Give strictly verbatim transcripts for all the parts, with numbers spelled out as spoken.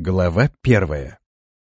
Глава первая.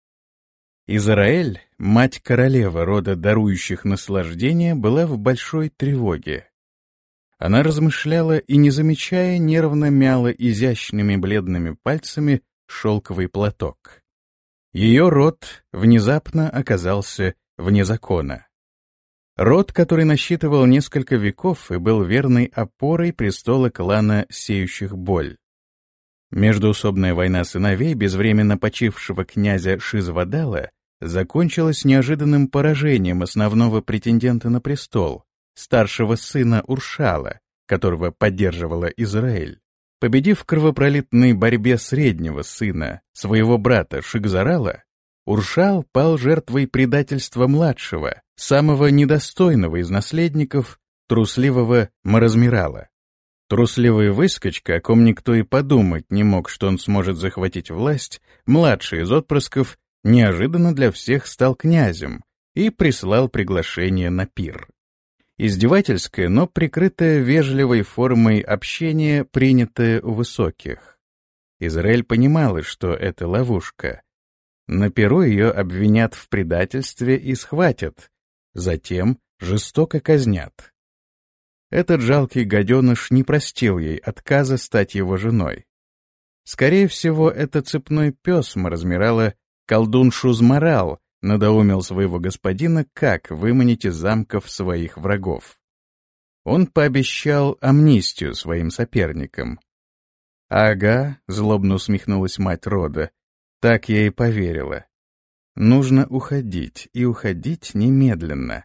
Израэль, мать-королева рода дарующих наслаждение, была в большой тревоге. Она размышляла и, не замечая, нервно мяла изящными бледными пальцами шелковый платок. Ее род внезапно оказался вне закона. Род, который насчитывал несколько веков и был верной опорой престола клана сеющих боль. Междоусобная война сыновей безвременно почившего князя Шизвадала закончилась неожиданным поражением основного претендента на престол, старшего сына Уршала, которого поддерживала Израэль. Победив в кровопролитной борьбе среднего сына, своего брата Шигзарала, Уршал пал жертвой предательства младшего, самого недостойного из наследников, трусливого Маразмирала. Трусливый выскочка, о ком никто и подумать не мог, что он сможет захватить власть, младший из отпрысков, неожиданно для всех стал князем и прислал приглашение на пир. Издевательское, но прикрытое вежливой формой общения, принятое у высоких. Израэль понимала, что это ловушка. На пиру ее обвинят в предательстве и схватят, затем жестоко казнят. Этот жалкий гаденыш не простил ей отказа стать его женой. Скорее всего, это цепной пес Маразмирала, колдун Шузмарал, надоумил своего господина, как выманить из замков своих врагов. Он пообещал амнистию своим соперникам. «Ага», — злобно усмехнулась мать рода, — «так я и поверила. Нужно уходить, и уходить немедленно».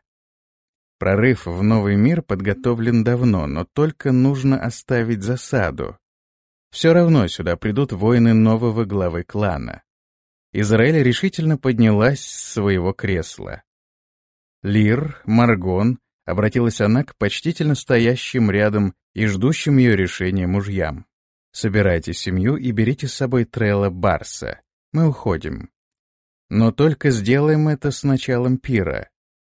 Прорыв в новый мир подготовлен давно, но только нужно оставить засаду. Все равно сюда придут воины нового главы клана. Израэль решительно поднялась с своего кресла. «Лир, Маргон», — обратилась она к почтительно стоящим рядом и ждущим ее решения мужьям. «Собирайте семью и берите с собой Трелла Барса. Мы уходим. Но только сделаем это с началом пира».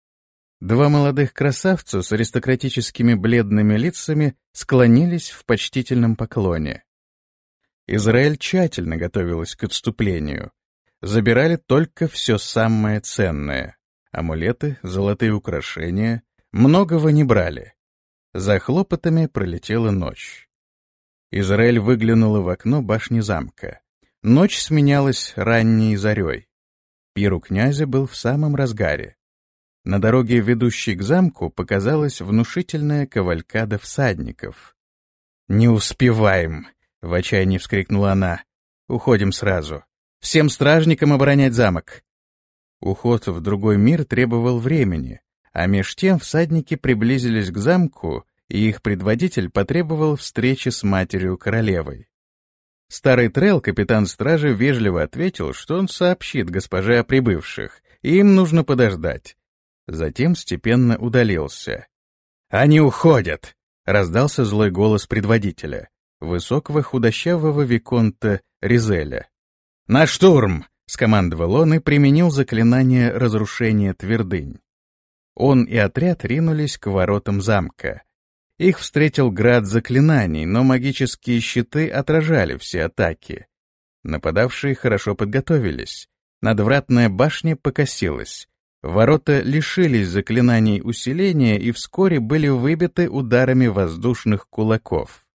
Два молодых красавца с аристократическими бледными лицами склонились в почтительном поклоне. Израиль тщательно готовилась к отступлению. Забирали только все самое ценное. Амулеты, золотые украшения. Многого не брали. За хлопотами пролетела ночь. Израиль выглянула в окно башни замка. Ночь сменялась ранней зарей. Пир у князя был в самом разгаре. На дороге, ведущей к замку, показалась внушительная кавалькада всадников. «Не успеваем!» — в отчаянии вскрикнула она. «Уходим сразу. Всем стражникам оборонять замок!» Уход в другой мир требовал времени, а меж тем всадники приблизились к замку, и их предводитель потребовал встречи с матерью-королевой. Старый Трелл, капитан стражи, вежливо ответил, что он сообщит госпоже о прибывших, и им нужно подождать. Затем степенно удалился. «Они уходят!» — раздался злой голос предводителя, высокого худощавого виконта Ризеля. «На штурм!» — скомандовал он и применил заклинание разрушения твердынь. Он и отряд ринулись к воротам замка. Их встретил град заклинаний, но магические щиты отражали все атаки. Нападавшие хорошо подготовились. Надвратная башня покосилась. Ворота лишились заклинаний усиления и вскоре были выбиты ударами воздушных кулаков.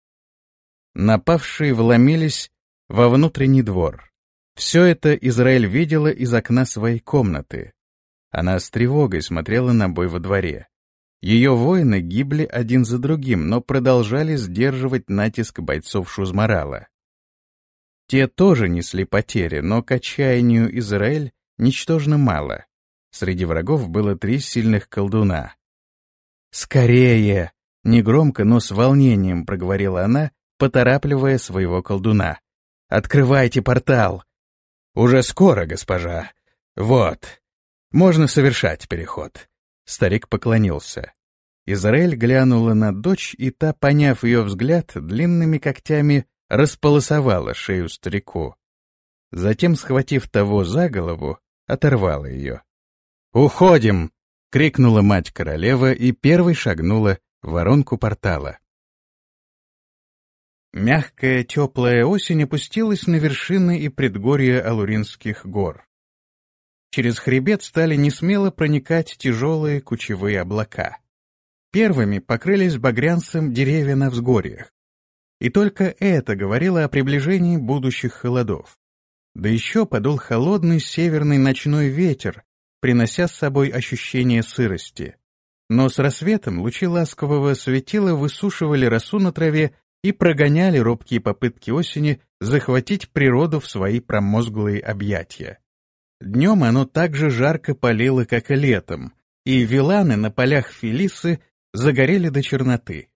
Напавшие вломились во внутренний двор. Все это Израэль видела из окна своей комнаты. Она с тревогой смотрела на бой во дворе. Ее воины гибли один за другим, но продолжали сдерживать натиск бойцов Шузмарала. Те тоже несли потери, но к отчаянию Израэль ничтожно мало. Среди врагов было три сильных колдуна. «Скорее!» — негромко, но с волнением проговорила она, поторапливая своего колдуна. «Открывайте портал!» «Уже скоро, госпожа. Вот. Можно совершать переход». Старик поклонился. Израэль глянула на дочь, и та, поняв ее взгляд, длинными когтями располосовала шею старику. Затем, схватив того за голову, оторвала ее. «Уходим!» — крикнула мать-королева и первой шагнула в воронку портала. Мягкая, теплая осень опустилась на вершины и предгорья Алуринских гор. Через хребет стали несмело проникать тяжелые кучевые облака. Первыми покрылись багрянцем деревья на взгорьях. И только это говорило о приближении будущих холодов. Да еще подул холодный северный ночной ветер, принося с собой ощущение сырости. Но с рассветом лучи ласкового светила высушивали росу на траве и прогоняли робкие попытки осени захватить природу в свои промозглые объятия. Днем оно так же жарко палило, как и летом, и виланы на полях Фелисы загорели до черноты.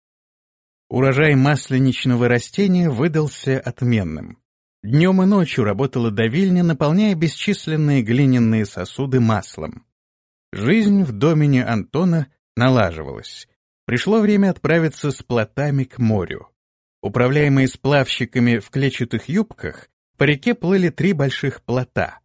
Урожай масленичного растения выдался отменным. Днем и ночью работала давильня, наполняя бесчисленные глиняные сосуды маслом. Жизнь в домене Антона налаживалась. Пришло время отправиться с плотами к морю. Управляемые сплавщиками в клетчатых юбках, по реке плыли три больших плота.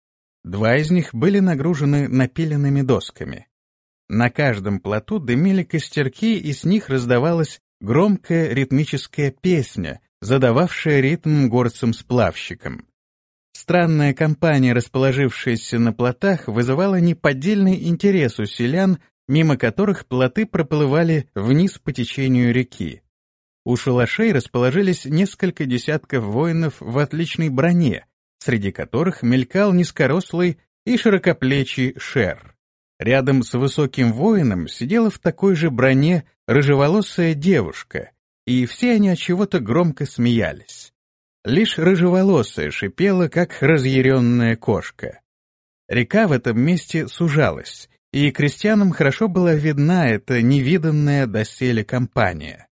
Два из них были нагружены напиленными досками. На каждом плоту дымили костерки, и с них раздавалась громкая ритмическая песня, задававшая ритм горцам-сплавщикам. Странная компания, расположившаяся на плотах, вызывала неподдельный интерес у селян, мимо которых плоты проплывали вниз по течению реки. У шалашей расположились несколько десятков воинов в отличной броне, среди которых мелькал низкорослый и широкоплечий шер. Рядом с высоким воином сидела в такой же броне рыжеволосая девушка, и все они от чего-то громко смеялись. Лишь рыжеволосая шипела, как разъяренная кошка. Река в этом месте сужалась, и крестьянам хорошо была видна эта невиданная доселе компания.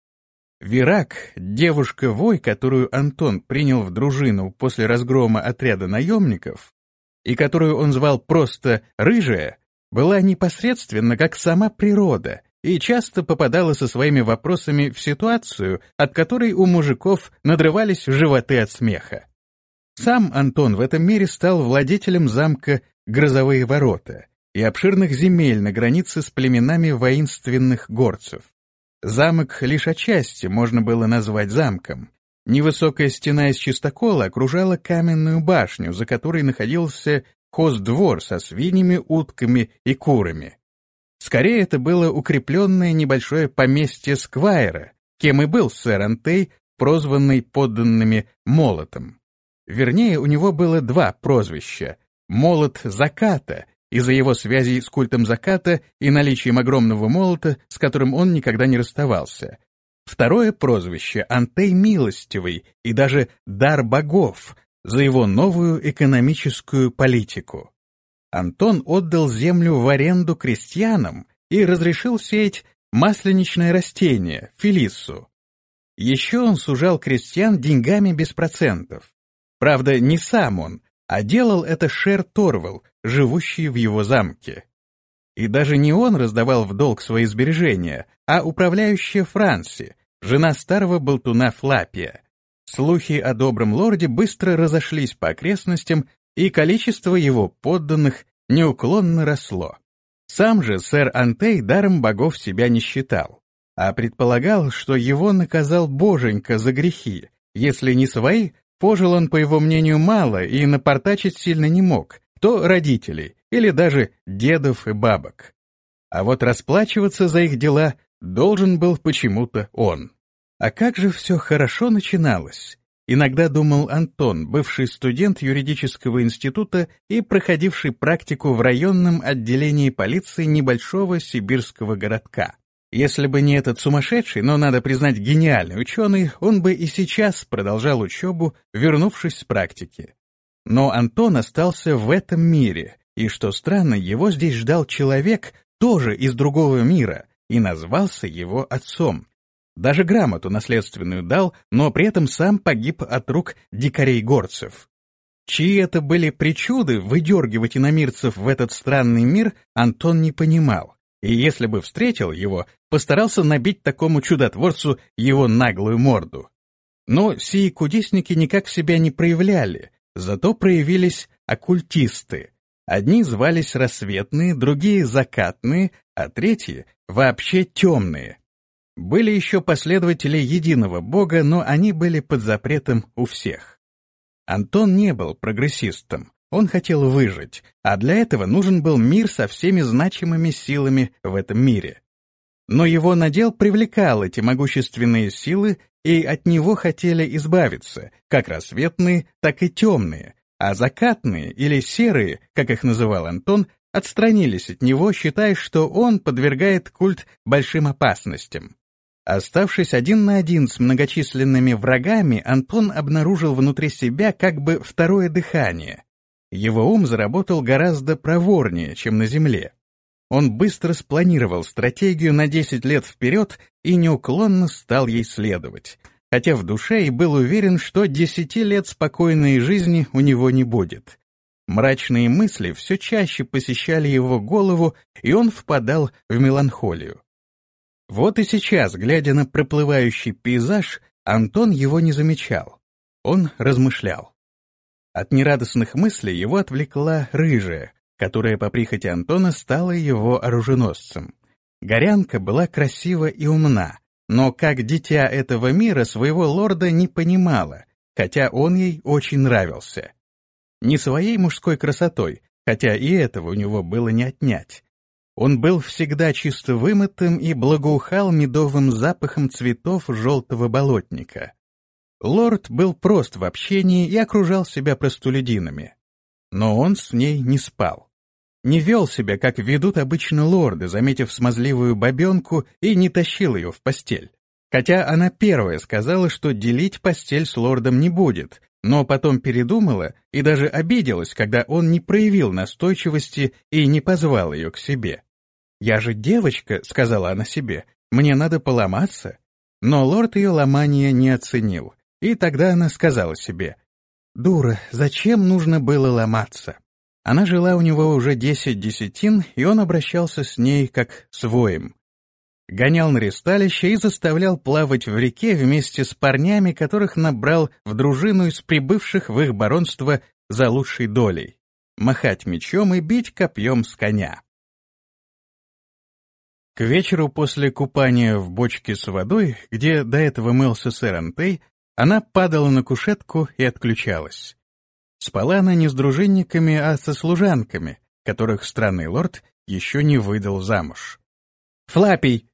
Вирак, девушка-вой, которую Антон принял в дружину после разгрома отряда наемников, и которую он звал просто «рыжая», была непосредственно как сама природа и часто попадала со своими вопросами в ситуацию, от которой у мужиков надрывались животы от смеха. Сам Антон в этом мире стал владетелем замка Грозовые ворота и обширных земель на границе с племенами воинственных горцев. Замок лишь отчасти можно было назвать замком. Невысокая стена из чистокола окружала каменную башню, за которой находился хоздвор со свиньями, утками и курами. Скорее, это было укрепленное небольшое поместье сквайра, кем и был сэр Антей, прозванный подданными Молотом. Вернее, у него было два прозвища — Молот Заката, из-за его связей с культом заката и наличием огромного молота, с которым он никогда не расставался. Второе прозвище — Антей Милостивый и даже Дар Богов, за его новую экономическую политику. Антон отдал землю в аренду крестьянам и разрешил сеять масленичное растение, фелиссу. Еще он сужал крестьян деньгами без процентов. Правда, не сам он, а делал это шер Торвал, живущий в его замке. И даже не он раздавал в долг свои сбережения, а управляющая Франси, жена старого болтуна Флапия. Слухи о добром лорде быстро разошлись по окрестностям, и количество его подданных неуклонно росло. Сам же сэр Антей даром богов себя не считал, а предполагал, что его наказал боженька за грехи. Если не свои, пожил он, по его мнению, мало и напортачить сильно не мог, то родителей или даже дедов и бабок. А вот расплачиваться за их дела должен был почему-то он. А как же все хорошо начиналось? Иногда думал Антон, бывший студент юридического института и проходивший практику в районном отделении полиции небольшого сибирского городка. Если бы не этот сумасшедший, но, надо признать, гениальный ученый, он бы и сейчас продолжал учебу, вернувшись с практики. Но Антон остался в этом мире, и, что странно, его здесь ждал человек, тоже из другого мира, и назвался его отцом. Даже грамоту наследственную дал, но при этом сам погиб от рук дикарей-горцев. Чьи это были причуды выдергивать иномирцев в этот странный мир, Антон не понимал, и если бы встретил его, постарался набить такому чудотворцу его наглую морду. Но сии кудесники никак себя не проявляли, зато проявились оккультисты. Одни звались рассветные, другие закатные, а третьи вообще темные. Были еще последователи единого бога, но они были под запретом у всех. Антон не был прогрессистом, он хотел выжить, а для этого нужен был мир со всеми значимыми силами в этом мире. Но его надел привлекал эти могущественные силы, и от него хотели избавиться, как рассветные, так и темные, а закатные или серые, как их называл Антон, отстранились от него, считая, что он подвергает культ большим опасностям. Оставшись один на один с многочисленными врагами, Антон обнаружил внутри себя как бы второе дыхание. Его ум заработал гораздо проворнее, чем на Земле. Он быстро спланировал стратегию на десять лет вперед и неуклонно стал ей следовать, хотя в душе и был уверен, что десяти лет спокойной жизни у него не будет. Мрачные мысли все чаще посещали его голову, и он впадал в меланхолию. Вот и сейчас, глядя на проплывающий пейзаж, Антон его не замечал. Он размышлял. От нерадостных мыслей его отвлекла рыжая, которая по прихоти Антона стала его оруженосцем. Горянка была красива и умна, но как дитя этого мира своего лорда не понимала, хотя он ей очень нравился. Не своей мужской красотой, хотя и этого у него было не отнять. Он был всегда чисто вымытым и благоухал медовым запахом цветов желтого болотника. Лорд был прост в общении и окружал себя простолюдинами. Но он с ней не спал. Не вел себя, как ведут обычно лорды, заметив смазливую бабенку, и не тащил ее в постель. Хотя она первая сказала, что делить постель с лордом не будет, но потом передумала и даже обиделась, когда он не проявил настойчивости и не позвал ее к себе. «Я же девочка», — сказала она себе, — «мне надо поломаться». Но лорд ее ломания не оценил, и тогда она сказала себе: «Дура, зачем нужно было ломаться?» Она жила у него уже десять десятин, и он обращался с ней как с воем. Гонял на ристалище и заставлял плавать в реке вместе с парнями, которых набрал в дружину из прибывших в их баронство за лучшей долей, махать мечом и бить копьем с коня. К вечеру после купания в бочке с водой, где до этого мылся сэр Антей, она падала на кушетку и отключалась. Спала она не с дружинниками, а со служанками, которых странный лорд еще не выдал замуж. «Флапий!»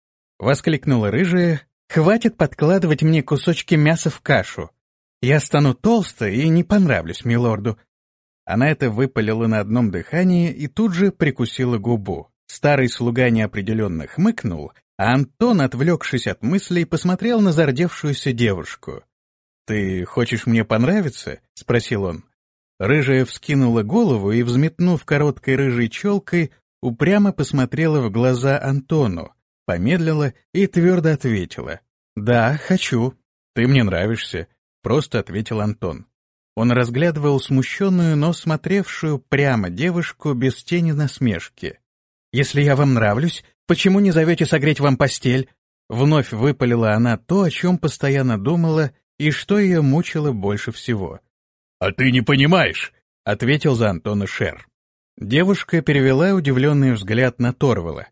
— воскликнула рыжая. «Хватит подкладывать мне кусочки мяса в кашу. Я стану толстой и не понравлюсь милорду». Она это выпалила на одном дыхании и тут же прикусила губу. Старый слуга неопределенно хмыкнул, а Антон, отвлекшись от мыслей, посмотрел на зардевшуюся девушку. «Ты хочешь мне понравиться?» — спросил он. Рыжая вскинула голову и, взметнув короткой рыжей челкой, упрямо посмотрела в глаза Антону, помедлила и твердо ответила: «Да, хочу». «Ты мне нравишься», — просто ответил Антон. Он разглядывал смущенную, но смотревшую прямо девушку без тени насмешки. «Если я вам нравлюсь, почему не зовете согреть вам постель?» Вновь выпалила она то, о чем постоянно думала и что ее мучило больше всего. «А ты не понимаешь», — ответил за Антона Шер. Девушка перевела удивленный взгляд на Торвала.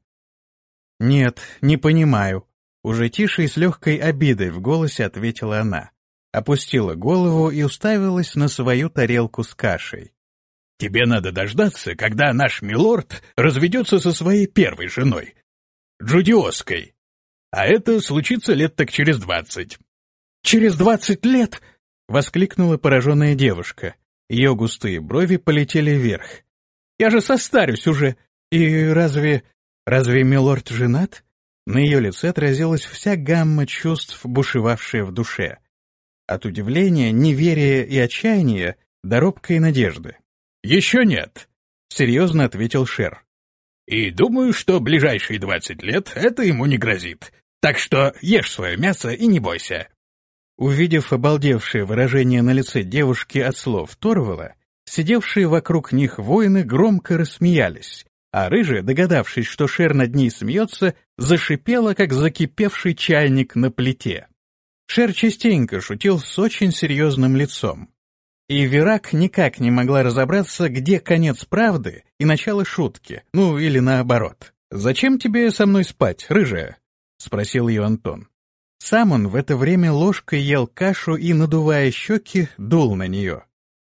«Нет, не понимаю», — уже тише и с легкой обидой в голосе ответила она. Опустила голову и уставилась на свою тарелку с кашей. «Тебе надо дождаться, когда наш милорд разведется со своей первой женой, Джудиоской. А это случится лет так через двадцать». «Через двадцать лет?» — воскликнула пораженная девушка. Ее густые брови полетели вверх. «Я же состарюсь уже. И разве... разве милорд женат?» На ее лице отразилась вся гамма чувств, бушевавшая в душе. От удивления, неверия и отчаяния до робкой надежды. «Еще нет», — серьезно ответил Шер. «И думаю, что ближайшие двадцать лет это ему не грозит. Так что ешь свое мясо и не бойся». Увидев обалдевшее выражение на лице девушки от слов Торвала, сидевшие вокруг них воины громко рассмеялись, а рыжая, догадавшись, что Шер над ней смеется, зашипела, как закипевший чайник на плите. Шер частенько шутил с очень серьезным лицом. И Вирак никак не могла разобраться, где конец правды и начало шутки, ну или наоборот. «Зачем тебе со мной спать, рыжая?» — спросил ее Антон. Сам он в это время ложкой ел кашу и, надувая щеки, дул на нее.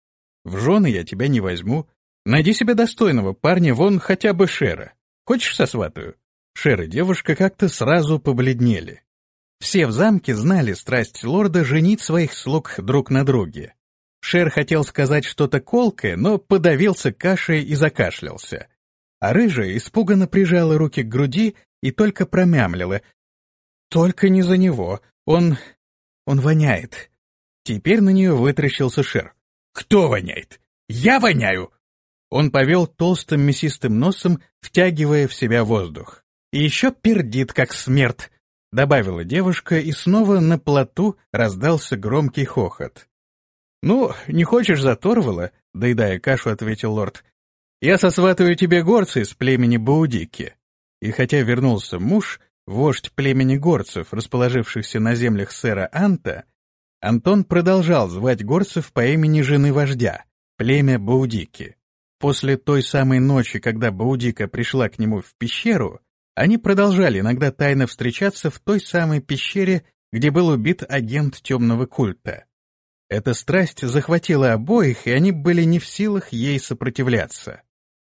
«В жены я тебя не возьму. Найди себе достойного парня, вон хотя бы Шера. Хочешь, сосватаю?» Шер и девушка как-то сразу побледнели. Все в замке знали страсть лорда женить своих слуг друг на друге. Шер хотел сказать что-то колкое, но подавился кашей и закашлялся. А рыжая испуганно прижала руки к груди и только промямлила: «Только не за него, он... он воняет». Теперь на нее вытрящился Шер. «Кто воняет? Я воняю!» Он повел толстым мясистым носом, втягивая в себя воздух. «И еще пердит, как смерть», — добавила девушка, и снова на плоту раздался громкий хохот. «Ну, не хочешь за Торвала?» — доедая кашу, ответил лорд. «Я сосватаю тебе горца из племени Баудики». И хотя вернулся муж, вождь племени горцев, расположившихся на землях сэра Анта, Антон продолжал звать горцев по имени жены вождя, племя Баудики. После той самой ночи, когда Баудика пришла к нему в пещеру, они продолжали иногда тайно встречаться в той самой пещере, где был убит агент темного культа. Эта страсть захватила обоих, и они были не в силах ей сопротивляться.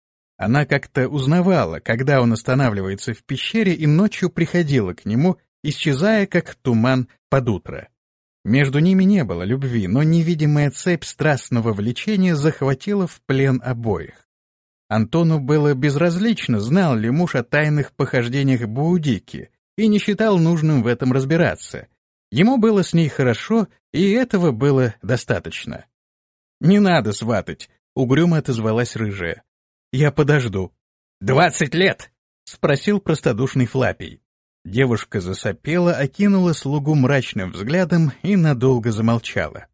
Она как-то узнавала, когда он останавливается в пещере, и ночью приходила к нему, исчезая, как туман под утро. Между ними не было любви, но невидимая цепь страстного влечения захватила в плен обоих. Антону было безразлично, знал ли муж о тайных похождениях Баудики, и не считал нужным в этом разбираться. Ему было с ней хорошо, и этого было достаточно. «Не надо сватать», — угрюмо отозвалась рыжая. «Я подожду». «Двадцать лет?» — спросил простодушный Флапий. Девушка засопела, окинула слугу мрачным взглядом и надолго замолчала.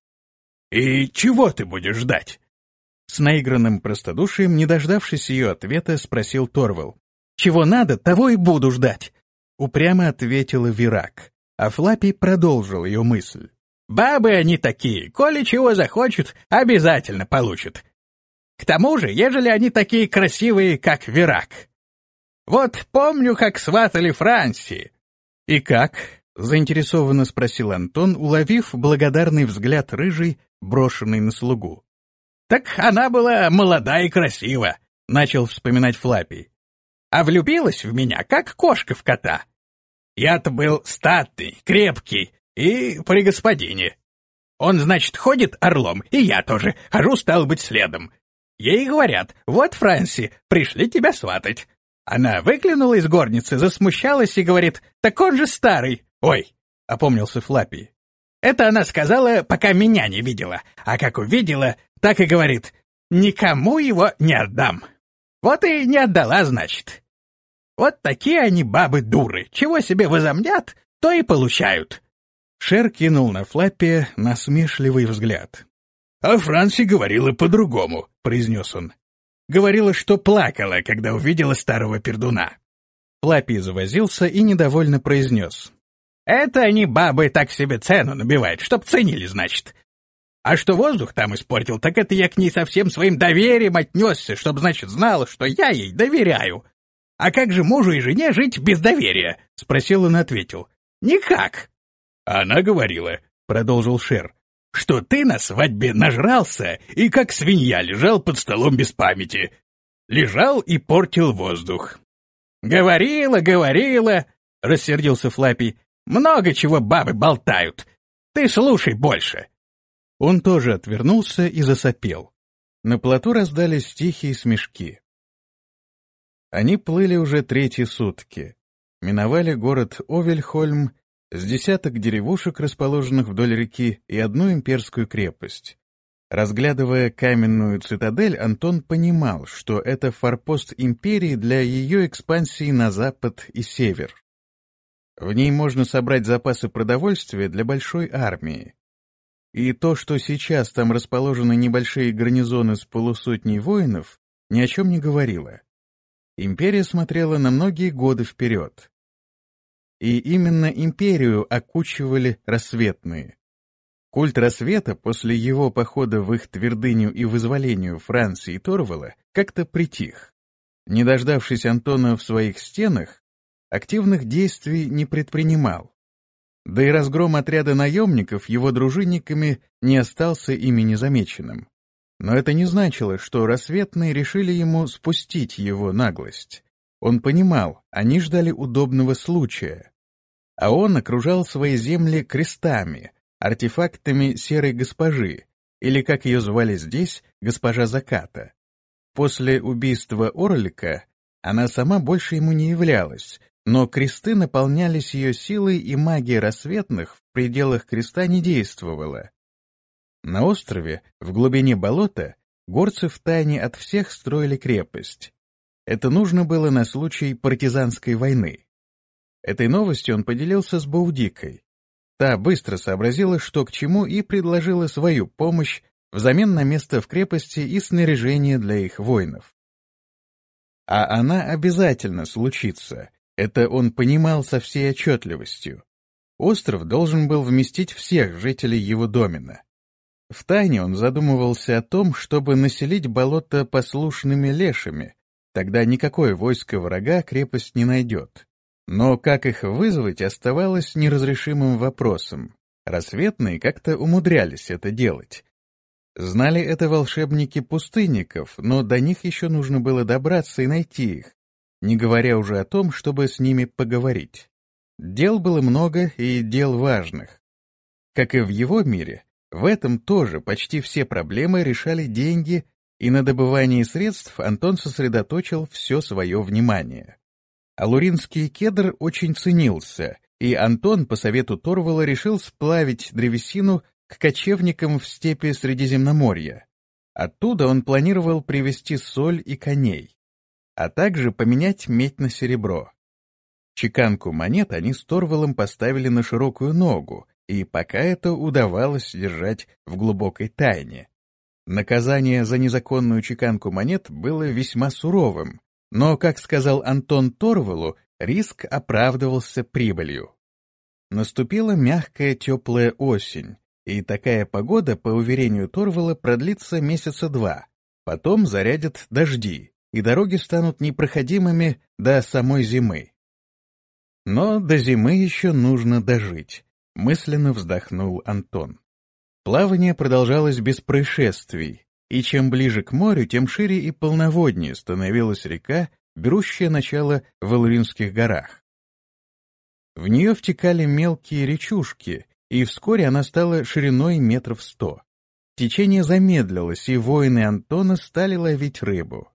«И чего ты будешь ждать?» С наигранным простодушием, не дождавшись ее ответа, спросил Торвал. «Чего надо, того и буду ждать», — упрямо ответила Вирак, а Флапий продолжил ее мысль. «Бабы они такие, коли чего захочут, обязательно получат. К тому же, ежели они такие красивые, как Вирак. Вот помню, как сватали Франции». «И как?» — заинтересованно спросил Антон, уловив благодарный взгляд рыжий, брошенный на слугу. «Так она была молода и красива», — начал вспоминать Флапий. «А влюбилась в меня, как кошка в кота. Я-то был статный, крепкий и при господине. Он, значит, ходит орлом, и я тоже хожу, стал быть, следом. Ей говорят: вот, Франси, пришли тебя сватать. Она выглянула из горницы, засмущалась и говорит: так он же старый. Ой, — опомнился Флапий. Это она сказала, пока меня не видела, а как увидела, так и говорит: никому его не отдам. Вот и не отдала, значит. Вот такие они бабы-дуры, чего себе возомнят, то и получают». Шер кинул на Флаппия насмешливый взгляд. «А Франси говорила по-другому», — произнес он. «Говорила, что плакала, когда увидела старого пердуна». Флаппий завозился и недовольно произнес. «Это они, бабы, так себе цену набивают, чтоб ценили, значит. А что воздух там испортил, так это я к ней со всем своим доверием отнесся, чтоб, значит, знала, что я ей доверяю. А как же мужу и жене жить без доверия?» — спросил он и ответил. «Никак». «Она говорила», — продолжил Шер, «что ты на свадьбе нажрался и как свинья лежал под столом без памяти. Лежал и портил воздух». «Говорила, говорила», — рассердился Флаппий, «много чего бабы болтают. Ты слушай больше». Он тоже отвернулся и засопел. На плоту раздались тихие смешки. Они плыли уже третьи сутки. Миновали город Овельхольм, с десяток деревушек, расположенных вдоль реки, и одну имперскую крепость. Разглядывая каменную цитадель, Антон понимал, что это форпост империи для ее экспансии на запад и север. В ней можно собрать запасы продовольствия для большой армии. И то, что сейчас там расположены небольшие гарнизоны с полусотней воинов, ни о чем не говорило. Империя смотрела на многие годы вперед. И именно империю окучивали рассветные. Культ рассвета после его похода в их твердыню и вызволению Франции и Торвала как-то притих. Не дождавшись Антона в своих стенах, активных действий не предпринимал. Да и разгром отряда наемников его дружинниками не остался ими незамеченным. Но это не значило, что рассветные решили ему спустить его наглость. Он понимал, они ждали удобного случая. А он окружал свои земли крестами, артефактами серой госпожи, или, как ее звали здесь, госпожа Заката. После убийства Орлика она сама больше ему не являлась, но кресты наполнялись ее силой, и магия рассветных в пределах креста не действовала. На острове, в глубине болота, горцы втайне от всех строили крепость. Это нужно было на случай партизанской войны. Этой новостью он поделился с Баудикой. Та быстро сообразила, что к чему, и предложила свою помощь взамен на место в крепости и снаряжение для их воинов. А она обязательно случится, это он понимал со всей отчетливостью. Остров должен был вместить всех жителей его домена. Втайне он задумывался о том, чтобы населить болото послушными лешами, тогда никакое войско врага крепость не найдет. Но как их вызвать, оставалось неразрешимым вопросом. Рассветные как-то умудрялись это делать. Знали это волшебники пустынников, но до них еще нужно было добраться и найти их, не говоря уже о том, чтобы с ними поговорить. Дел было много и дел важных. Как и в его мире, в этом тоже почти все проблемы решали деньги, и на добывании средств Антон сосредоточил все свое внимание. Алуринский кедр очень ценился, и Антон по совету Торвала решил сплавить древесину к кочевникам в степи Средиземноморья. Оттуда он планировал привезти соль и коней, а также поменять медь на серебро. Чеканку монет они с Торвалом поставили на широкую ногу, и пока это удавалось держать в глубокой тайне. Наказание за незаконную чеканку монет было весьма суровым, но, как сказал Антон Торвалу, риск оправдывался прибылью. Наступила мягкая теплая осень, и такая погода, по уверению Торвала, продлится месяца два. Потом зарядят дожди, и дороги станут непроходимыми до самой зимы. Но до зимы еще нужно дожить, мысленно вздохнул Антон. Плавание продолжалось без происшествий, и чем ближе к морю, тем шире и полноводнее становилась река, берущая начало в Алуринских горах. В нее втекали мелкие речушки, и вскоре она стала шириной метров сто. Течение замедлилось, и воины Антона стали ловить рыбу.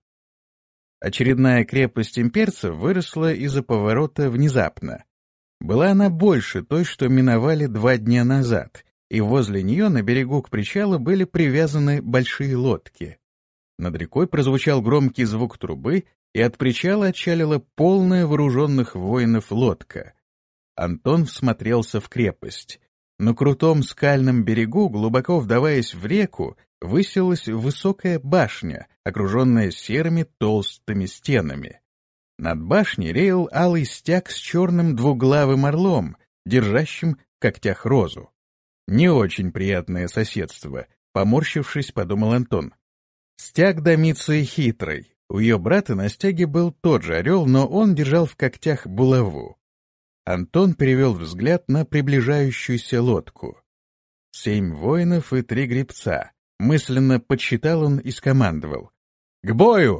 Очередная крепость имперцев выросла из-за поворота внезапно. Была она больше той, что миновали два дня назад, и возле нее на берегу к причалу были привязаны большие лодки. Над рекой прозвучал громкий звук трубы, и от причала отчалила полная вооруженных воинов лодка. Антон всмотрелся в крепость. На крутом скальном берегу, глубоко вдаваясь в реку, высилась высокая башня, окруженная серыми толстыми стенами. Над башней реял алый стяг с черным двуглавым орлом, держащим в когтях розу. Не очень приятное соседство, поморщившись, подумал Антон. Стяг Домиции хитрый. У ее брата на стяге был тот же орел, но он держал в когтях булаву. Антон перевел взгляд на приближающуюся лодку. Семь воинов и три гребца. Мысленно подсчитал он и скомандовал: «К бою!»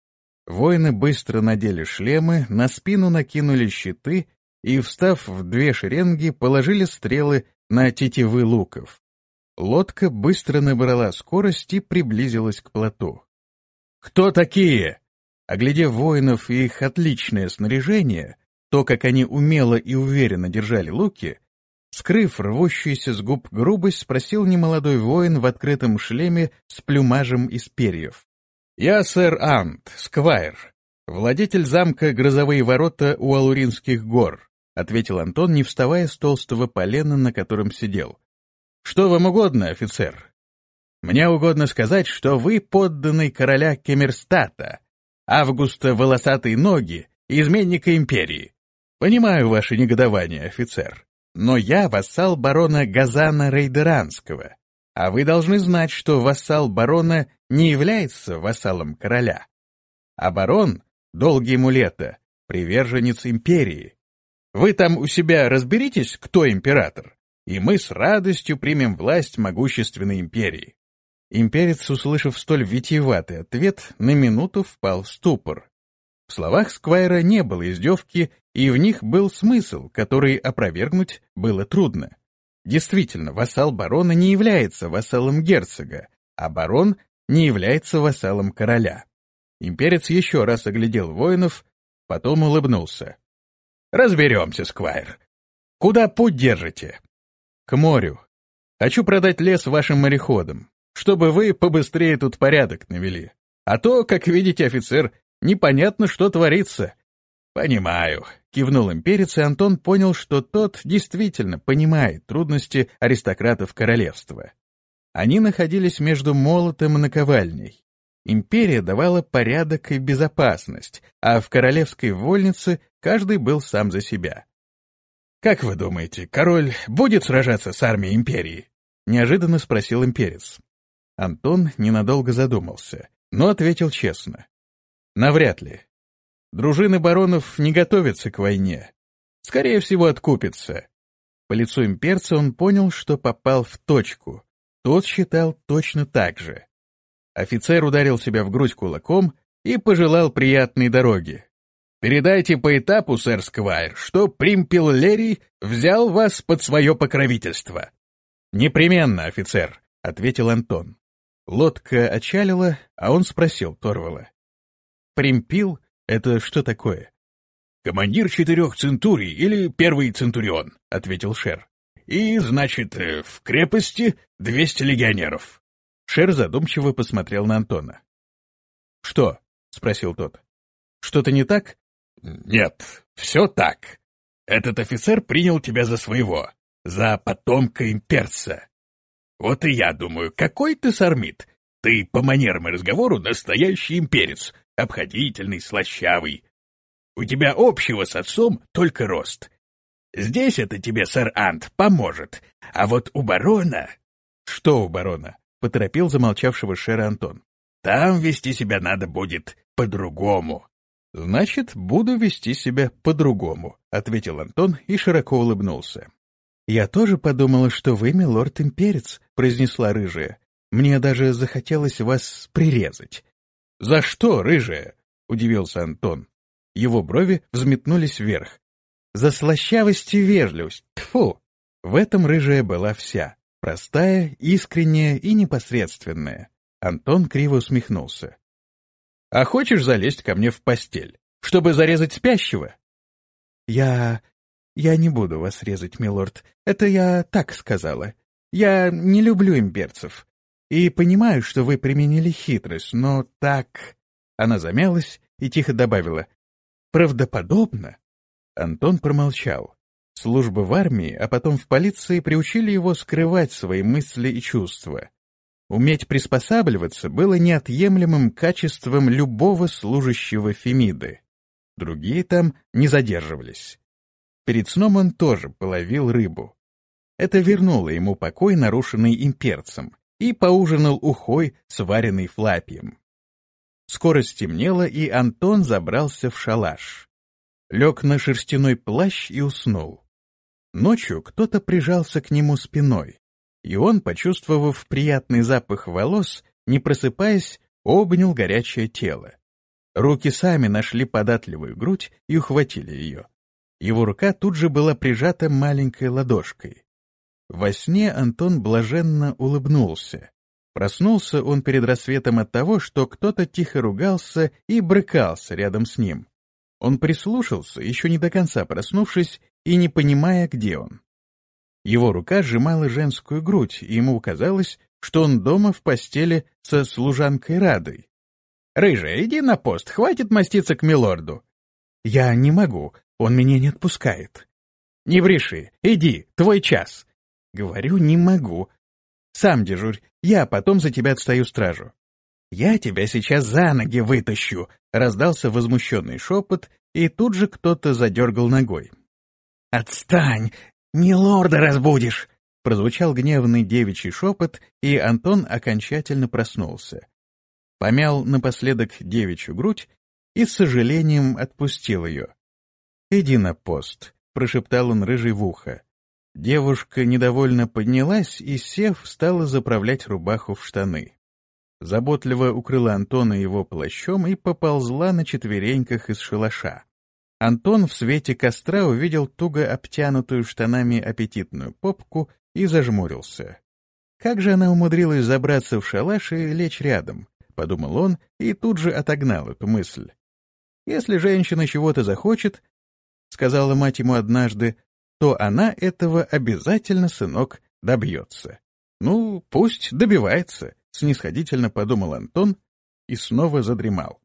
Воины быстро надели шлемы, на спину накинули щиты и, встав в две шеренги, положили стрелы на тетивы луков. Лодка быстро набрала скорость и приблизилась к плоту. «Кто такие?» Оглядев воинов и их отличное снаряжение, то, как они умело и уверенно держали луки, скрыв рвущуюся с губ грубость, спросил немолодой воин в открытом шлеме с плюмажем из перьев. «Я сэр Ант, сквайр, владетель замка Грозовые ворота у Алуринских гор», — ответил Антон, не вставая с толстого полена, на котором сидел. «Что вам угодно, офицер?» «Мне угодно сказать, что вы подданный короля Кемерстата, Августа Волосатые Ноги, изменника империи. Понимаю ваше негодование, офицер, но я вассал барона Газана Рейдеранского, а вы должны знать, что вассал барона не является вассалом короля. А барон, долгие ему лета, приверженец империи. Вы там у себя разберитесь, кто император, и мы с радостью примем власть могущественной империи». Имперец, услышав столь витиеватый ответ, на минуту впал в ступор. В словах Сквайра не было издевки, и в них был смысл, который опровергнуть было трудно. Действительно, вассал барона не является вассалом герцога, а барон не является вассалом короля. Имперец еще раз оглядел воинов, потом улыбнулся. «Разберемся, Сквайр. Куда путь держите?» «К морю. Хочу продать лес вашим мореходам, чтобы вы побыстрее тут порядок навели. А то, как видите, офицер, непонятно, что творится». «Понимаю», — кивнул имперец, и Антон понял, что тот действительно понимает трудности аристократов королевства. Они находились между молотом и наковальней. Империя давала порядок и безопасность, а в королевской вольнице каждый был сам за себя. «Как вы думаете, король будет сражаться с армией империи?» — неожиданно спросил имперец. Антон ненадолго задумался, но ответил честно. «Навряд ли. Дружины баронов не готовятся к войне. Скорее всего, откупятся». По лицу имперца он понял, что попал в точку. Тот считал точно так же. Офицер ударил себя в грудь кулаком и пожелал приятной дороги. «Передайте по этапу, сэр Сквайр, что Примпел Лерий взял вас под свое покровительство». «Непременно, офицер», — ответил Антон. Лодка отчалила, а он спросил Торвала. «Примпил — это что такое?» «Командир четырех центурий или первый центурион», — ответил Шер. «И, значит, в крепости двести легионеров». Шер задумчиво посмотрел на Антона. «Что?» — спросил тот. «Что-то не так?» «Нет, все так. Этот офицер принял тебя за своего, за потомка имперца. Вот и я думаю, какой ты сармит. Ты по манерам и разговору настоящий имперец, обходительный, слащавый. У тебя общего с отцом только рост. Здесь это тебе, сэр Ант, поможет, а вот у барона...» «Что у барона?» — поторопил замолчавшего Шера Антон. «Там вести себя надо будет по-другому». «Значит, буду вести себя по-другому», — ответил Антон и широко улыбнулся. «Я тоже подумала, что вы, милорд-имперец», — произнесла рыжая. «Мне даже захотелось вас прирезать». «За что, рыжая?» — удивился Антон. Его брови взметнулись вверх. «За слащавость и вежливость. Тьфу!» В этом рыжая была вся. Простая, искренняя и непосредственная. Антон криво усмехнулся. «А хочешь залезть ко мне в постель, чтобы зарезать спящего?» «Я... я не буду вас резать, милорд. Это я так сказала. Я не люблю имперцев. И понимаю, что вы применили хитрость, но так...» Она замялась и тихо добавила. «Правдоподобно?» Антон промолчал. Служба в армии, а потом в полиции приучили его скрывать свои мысли и чувства. Уметь приспосабливаться было неотъемлемым качеством любого служащего Фемиды. Другие там не задерживались. Перед сном он тоже половил рыбу. Это вернуло ему покой, нарушенный имперцем, и поужинал ухой, сваренной Флапием. Скоро стемнело, и Антон забрался в шалаш. Лег на шерстяной плащ и уснул. Ночью кто-то прижался к нему спиной, и он, почувствовав приятный запах волос, не просыпаясь, обнял горячее тело. Руки сами нашли податливую грудь и ухватили ее. Его рука тут же была прижата маленькой ладошкой. Во сне Антон блаженно улыбнулся. Проснулся он перед рассветом от того, что кто-то тихо ругался и брыкался рядом с ним. Он прислушался, еще не до конца проснувшись и не понимая, где он. Его рука сжимала женскую грудь, и ему казалось, что он дома в постели со служанкой Радой. «Рыжая, иди на пост, хватит маститься к милорду». «Я не могу, он меня не отпускает». «Не бреши, иди, твой час». «Говорю, не могу. Сам дежурь, я потом за тебя отстаю стражу». «Я тебя сейчас за ноги вытащу», — раздался возмущенный шепот, и тут же кто-то задергал ногой. «Отстань, милорда разбудишь», — прозвучал гневный девичий шепот, и Антон окончательно проснулся. Помял напоследок девичью грудь и с сожалением отпустил ее. «Иди на пост», — прошептал он рыжей в ухо. Девушка недовольно поднялась и, сев, стала заправлять рубаху в штаны. Заботливо укрыла Антона его плащом и поползла на четвереньках из шалаша. Антон в свете костра увидел туго обтянутую штанами аппетитную попку и зажмурился. «Как же она умудрилась забраться в шалаш и лечь рядом?» — подумал он и тут же отогнал эту мысль. «Если женщина чего-то захочет, — сказала мать ему однажды, — то она этого обязательно, сынок, добьется. Ну, пусть добивается», — снисходительно подумал Антон и снова задремал.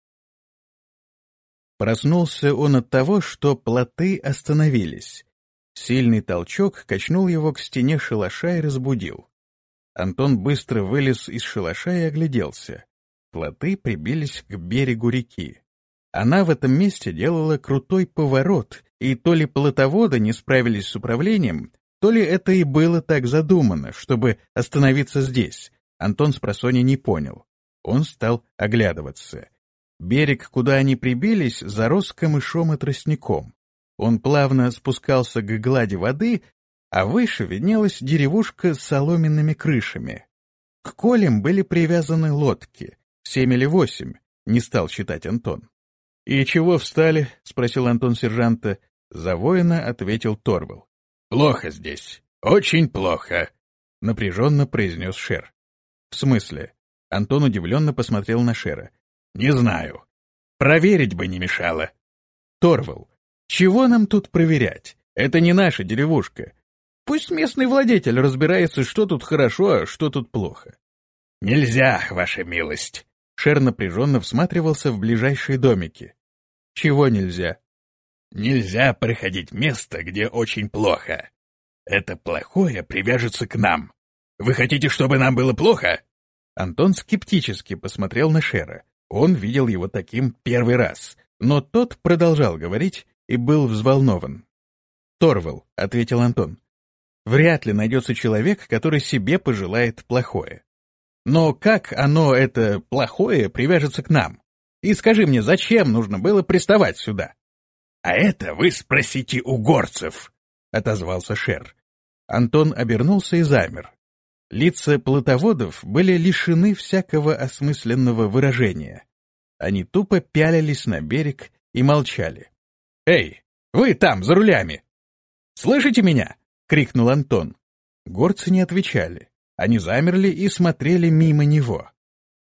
Проснулся он от того, что плоты остановились. Сильный толчок качнул его к стене шалаша и разбудил. Антон быстро вылез из шалаша и огляделся. Плоты прибились к берегу реки. Она в этом месте делала крутой поворот, и то ли плотоводы не справились с управлением, то ли это и было так задумано, чтобы остановиться здесь. Антон спросонья не понял. Он стал оглядываться. Берег, куда они прибились, зарос камышом и тростником. Он плавно спускался к глади воды, а выше виднелась деревушка с соломенными крышами. К колям были привязаны лодки, семь или восемь, не стал считать Антон. «И чего встали?» — спросил Антон сержанта. За воина ответил Торвал. «Плохо здесь, очень плохо», — напряженно произнес Шер. «В смысле?» — Антон удивленно посмотрел на Шера. «Не знаю. Проверить бы не мешало». «Торвал, чего нам тут проверять? Это не наша деревушка. Пусть местный владетель разбирается, что тут хорошо, а что тут плохо». «Нельзя, ваша милость». Шер напряженно всматривался в ближайшие домики. «Чего нельзя?» «Нельзя проходить место, где очень плохо. Это плохое привяжется к нам. Вы хотите, чтобы нам было плохо?» Антон скептически посмотрел на Шера. Он видел его таким первый раз, но тот продолжал говорить и был взволнован. «Торвал», — ответил Антон, — «вряд ли найдется человек, который себе пожелает плохое. Но как оно, это плохое, привяжется к нам? И скажи мне, зачем нужно было приставать сюда?» «А это вы спросите у горцев», — отозвался Шер. Антон обернулся и замер. Лица плотоводов были лишены всякого осмысленного выражения. Они тупо пялились на берег и молчали. «Эй, вы там, за рулями! Слышите меня?» — крикнул Антон. Горцы не отвечали. Они замерли и смотрели мимо него.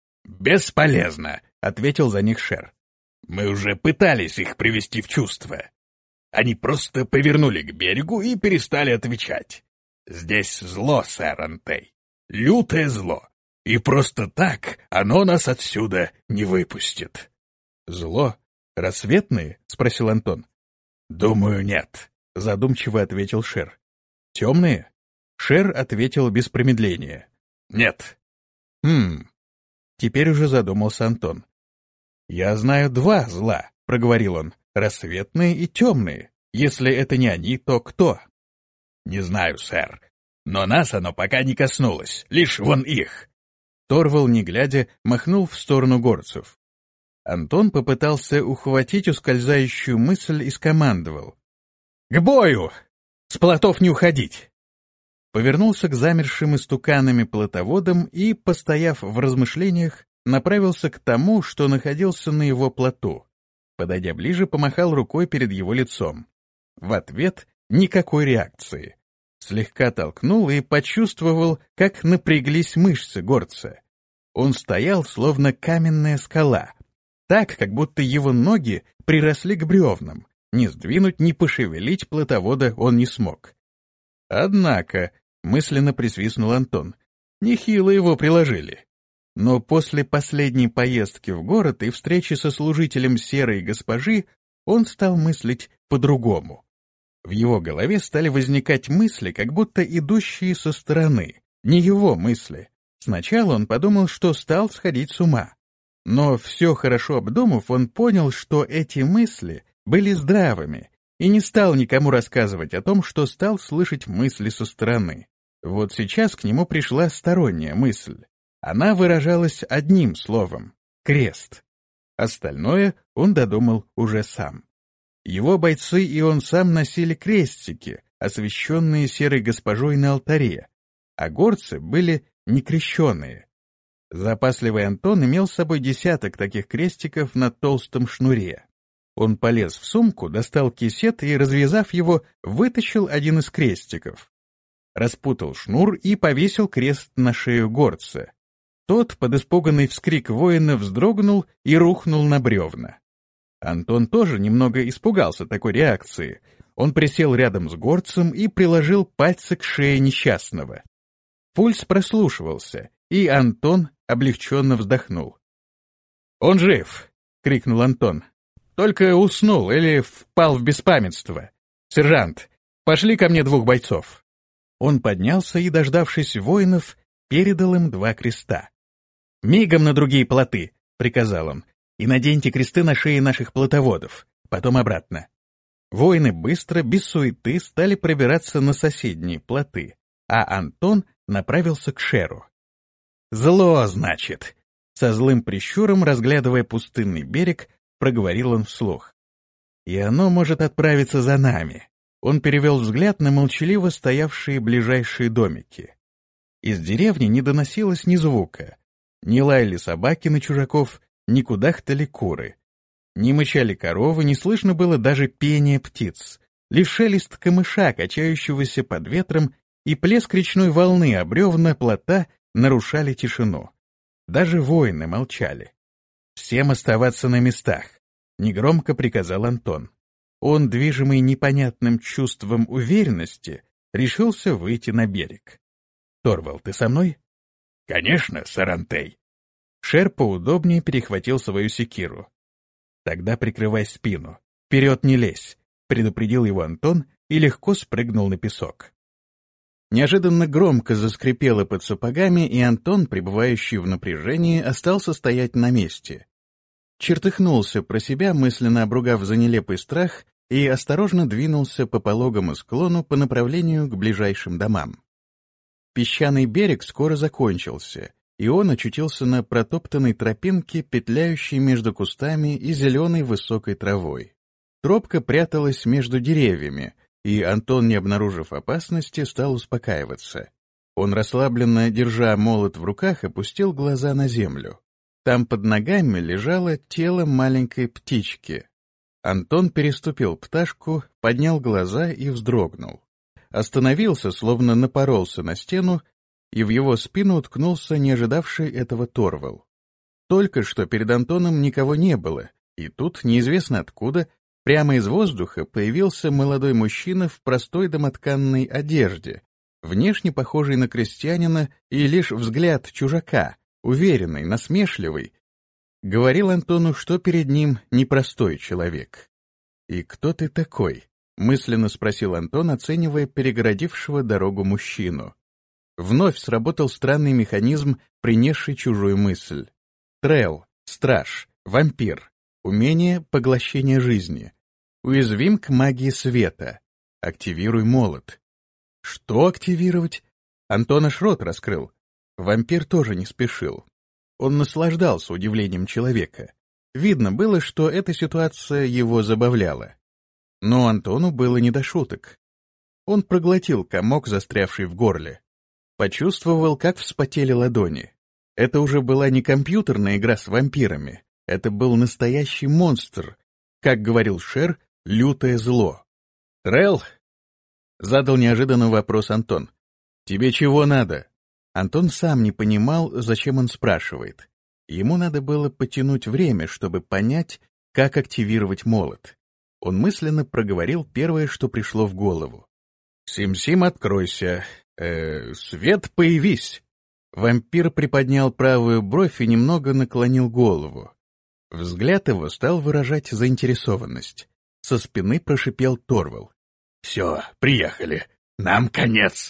«Бесполезно», — ответил за них Шер. «Мы уже пытались их привести в чувство. Они просто повернули к берегу и перестали отвечать. Здесь зло, сэр Антей. Лютое зло. И просто так оно нас отсюда не выпустит». «Зло? Рассветные?» — спросил Антон. «Думаю, нет», — задумчиво ответил Шер. «Темные?» Шер ответил без промедления. «Нет». «Хм...» Теперь уже задумался Антон. «Я знаю два зла», — проговорил он, — «рассветные и темные. Если это не они, то кто?» «Не знаю, сэр. Но нас оно пока не коснулось, лишь вон их». Торвал, не глядя, махнул в сторону горцев. Антон попытался ухватить ускользающую мысль и скомандовал. «К бою! С плотов не уходить!» Повернулся к замершим истуканами плотоводам и, постояв в размышлениях, направился к тому, что находился на его плоту. Подойдя ближе, помахал рукой перед его лицом. В ответ никакой реакции. Слегка толкнул и почувствовал, как напряглись мышцы горца. Он стоял, словно каменная скала, так, как будто его ноги приросли к бревнам. Ни сдвинуть, ни пошевелить плотовода он не смог. Однако, мысленно присвистнул Антон, нехило его приложили. Но после последней поездки в город и встречи со служителем серой госпожи он стал мыслить по-другому. В его голове стали возникать мысли, как будто идущие со стороны, не его мысли. Сначала он подумал, что стал сходить с ума. Но все хорошо обдумав, он понял, что эти мысли были здравыми, и не стал никому рассказывать о том, что стал слышать мысли со стороны. Вот сейчас к нему пришла сторонняя мысль. Она выражалась одним словом — крест. Остальное он додумал уже сам. Его бойцы и он сам носили крестики, освященные серой госпожой на алтаре, а горцы были некрещенные. Запасливый Антон имел с собой десяток таких крестиков на толстом шнуре. Он полез в сумку, достал кисет и, развязав его, вытащил один из крестиков. Распутал шнур и повесил крест на шею горца. Тот, под испуганный вскрик воина, вздрогнул и рухнул на бревна. Антон тоже немного испугался такой реакции. Он присел рядом с горцем и приложил пальцы к шее несчастного. Пульс прослушивался, и Антон облегченно вздохнул. «Он жив!» — крикнул Антон. «Только уснул или впал в беспамятство. Сержант, пошли ко мне двух бойцов». Он поднялся и, дождавшись воинов, передал им два креста. «Мигом на другие плоты», — приказал он, — «и наденьте кресты на шеи наших плотоводов, потом обратно». Воины быстро, без суеты, стали пробираться на соседние плоты, а Антон направился к Шеру. «Зло, значит», — со злым прищуром, разглядывая пустынный берег, проговорил он вслух. «И оно может отправиться за нами». Он перевел взгляд на молчаливо стоявшие ближайшие домики. Из деревни не доносилось ни звука. Не лаяли собаки на чужаков, ни кудахтали куры. Не мычали коровы, не слышно было даже пения птиц. Лишь шелест камыша, качающегося под ветром, и плеск речной волны о бревна плота нарушали тишину. Даже воины молчали. «Всем оставаться на местах», — негромко приказал Антон. Он, движимый непонятным чувством уверенности, решился выйти на берег. «Торвал, ты со мной?» «Конечно, Сарантей». Шер поудобнее перехватил свою секиру. «Тогда прикрывай спину. Вперед не лезь», — предупредил его Антон и легко спрыгнул на песок. Неожиданно громко заскрипело под сапогами, и Антон, пребывающий в напряжении, остался стоять на месте. Чертыхнулся про себя, мысленно обругав за нелепый страх, и осторожно двинулся по пологому склону по направлению к ближайшим домам. Песчаный берег скоро закончился, и он очутился на протоптанной тропинке, петляющей между кустами и зеленой высокой травой. Тропка пряталась между деревьями, и Антон, не обнаружив опасности, стал успокаиваться. Он, расслабленно держа молот в руках, опустил глаза на землю. Там под ногами лежало тело маленькой птички. Антон переступил пташку, поднял глаза и вздрогнул. Остановился, словно напоролся на стену, и в его спину уткнулся не ожидавший этого Торвал. Только что перед Антоном никого не было, и тут, неизвестно откуда, прямо из воздуха появился молодой мужчина в простой домотканной одежде, внешне похожий на крестьянина, и лишь взгляд чужака, уверенный, насмешливый, говорил Антону, что перед ним непростой человек. «И кто ты такой?» — мысленно спросил Антон, оценивая перегородившего дорогу мужчину. Вновь сработал странный механизм, принесший чужую мысль. Трел, страж, вампир, умение поглощения жизни. Уязвим к магии света. Активируй молот. Что активировать? Антон аж рот раскрыл. Вампир тоже не спешил. Он наслаждался удивлением человека. Видно было, что эта ситуация его забавляла. Но Антону было не до шуток. Он проглотил комок, застрявший в горле. Почувствовал, как вспотели ладони. Это уже была не компьютерная игра с вампирами. Это был настоящий монстр. Как говорил Шер, лютое зло. «Трел?» — задал неожиданно вопрос Антон. «Тебе чего надо?» Антон сам не понимал, зачем он спрашивает. Ему надо было потянуть время, чтобы понять, как активировать молот. Он мысленно проговорил первое, что пришло в голову. «Сим-Сим, откройся. Э, свет, появись!» Вампир приподнял правую бровь и немного наклонил голову. Взгляд его стал выражать заинтересованность. Со спины прошипел Торвал. «Все, приехали. Нам конец!»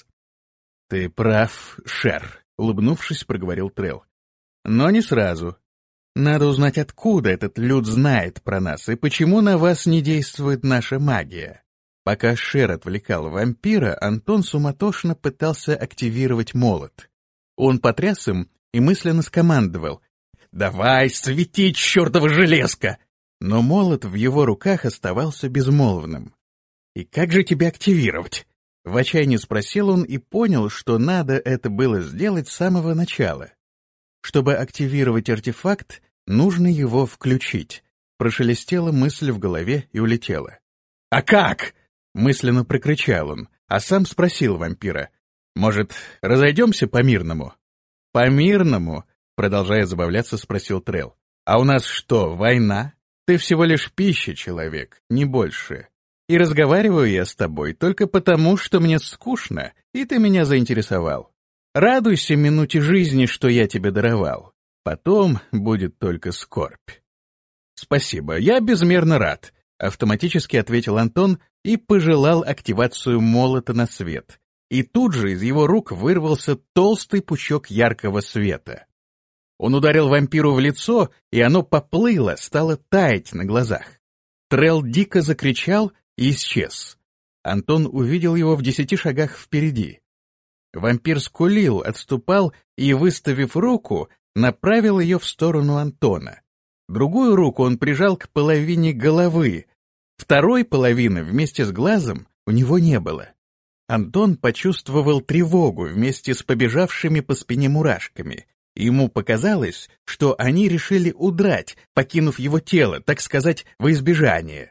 «Ты прав, Шер», — улыбнувшись, проговорил Трел. «Но не сразу. Надо узнать, откуда этот люд знает про нас и почему на вас не действует наша магия». Пока Шер отвлекал вампира, Антон суматошно пытался активировать молот. Он потряс им и мысленно скомандовал: Давай, свети, чертова железка!» Но молот в его руках оставался безмолвным. «И как же тебя активировать?» В отчаянии спросил он и понял, что надо это было сделать с самого начала. Чтобы активировать артефакт, нужно его включить. Прошелестела мысль в голове и улетела. «А как?» — мысленно прокричал он, а сам спросил вампира. «Может, разойдемся по-мирному?» «По-мирному?» — продолжая забавляться, спросил Трелл. «А у нас что, война? Ты всего лишь пища, человек, не больше. И разговариваю я с тобой только потому, что мне скучно, и ты меня заинтересовал. Радуйся минуте жизни, что я тебе даровал. Потом будет только скорбь». «Спасибо, я безмерно рад», — автоматически ответил Антон и пожелал активацию молота на свет. И тут же из его рук вырвался толстый пучок яркого света. Он ударил вампиру в лицо, и оно поплыло, стало таять на глазах. Трелл дико закричал и исчез. Антон увидел его в десяти шагах впереди. Вампир скулил, отступал и, выставив руку, направил ее в сторону Антона. Другую руку он прижал к половине головы. Второй половины вместе с глазом у него не было. Антон почувствовал тревогу вместе с побежавшими по спине мурашками. Ему показалось, что они решили удрать, покинув его тело, так сказать, во избежание.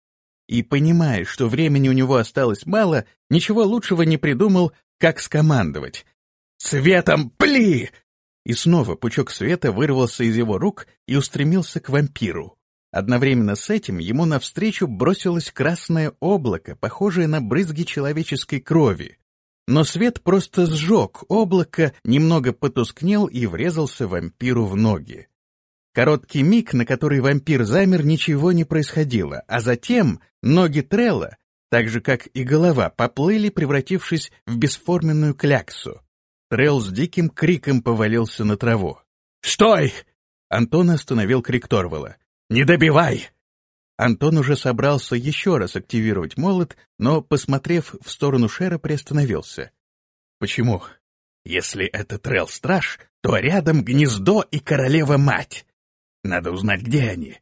И, понимая, что времени у него осталось мало, ничего лучшего не придумал, как скомандовать. «Светом пли!» И снова пучок света вырвался из его рук и устремился к вампиру. Одновременно с этим ему навстречу бросилось красное облако, похожее на брызги человеческой крови. Но свет просто сжег облако, немного потускнел и врезался вампиру в ноги. Короткий миг, на который вампир замер, ничего не происходило, а затем ноги Трелла, так же как и голова, поплыли, превратившись в бесформенную кляксу. Трелл с диким криком повалился на траву. «Стой!» Антон остановил крик Торвала. «Не добивай!» Антон уже собрался еще раз активировать молот, но, посмотрев в сторону Шера, приостановился. «Почему? Если это Трелл-страж, то рядом гнездо и королева-мать. Надо узнать, где они.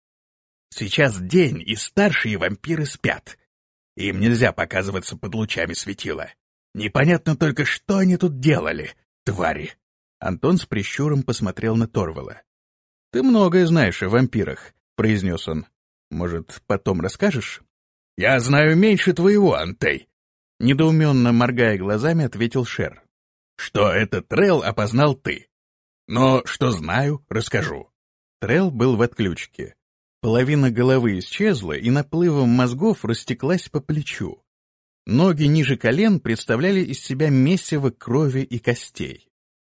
Сейчас день, и старшие вампиры спят. Им нельзя показываться под лучами светила. Непонятно только, что они тут делали, твари». Антон с прищуром посмотрел на Торвала. «Ты многое знаешь о вампирах», — произнес он. «Может, потом расскажешь?» «Я знаю меньше твоего, Антей», — недоуменно моргая глазами, ответил Шер. «Что этот Трелл опознал ты. Но что знаю, расскажу». Трелл был в отключке. Половина головы исчезла и наплывом мозгов растеклась по плечу. Ноги ниже колен представляли из себя месиво крови и костей.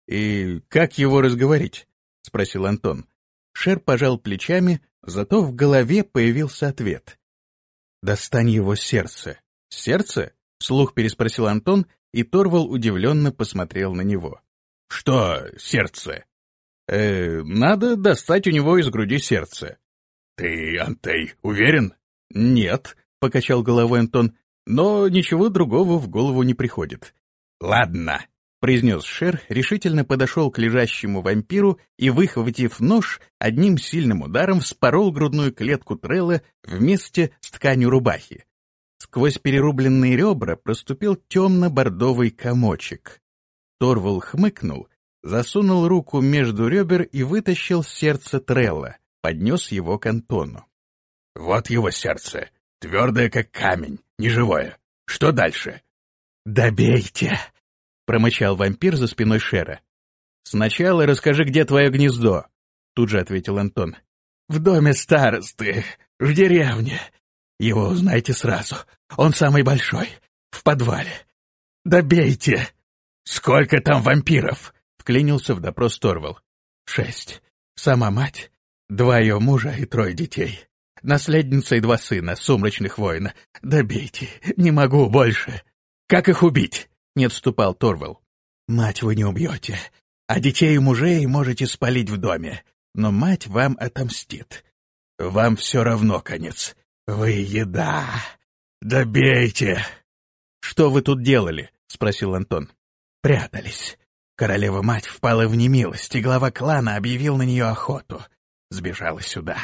«И как его разговорить?» — спросил Антон. Шер пожал плечами, зато в голове появился ответ. «Достань его сердце». «Сердце?» — вслух переспросил Антон, и Торвал удивленно посмотрел на него. «Что сердце?» «Э, надо достать у него из груди сердце». «Ты, Антей, уверен?» «Нет», — покачал головой Антон, но ничего другого в голову не приходит. «Ладно», — произнес Шер, решительно подошел к лежащему вампиру и, выхватив нож, одним сильным ударом вспорол грудную клетку Трелла вместе с тканью рубахи. Сквозь перерубленные ребра проступил темно-бордовый комочек. Торвал хмыкнул, засунул руку между ребер и вытащил сердце Трелла, поднес его к Антону. «Вот его сердце, твердое как камень, неживое. Что дальше?» «Добейте!» — промычал вампир за спиной Шера. «Сначала расскажи, где твое гнездо», — тут же ответил Антон. «В доме старосты, в деревне. Его узнаете сразу. Он самый большой, в подвале. Добейте!» «Сколько там вампиров?» — вклинился в допрос Торвал. «Шесть. Сама мать, два ее мужа и трое детей. Наследница и два сына, сумрачных воина. Добейте, не могу больше. Как их убить?» — не отступал Торвал. «Мать вы не убьете, а детей и мужей можете спалить в доме, но мать вам отомстит. Вам все равно конец. Вы еда. Добейте!» «Что вы тут делали?» — спросил Антон. «Прятались. Королева-мать впала в немилость, и глава клана объявил на нее охоту. Сбежала сюда.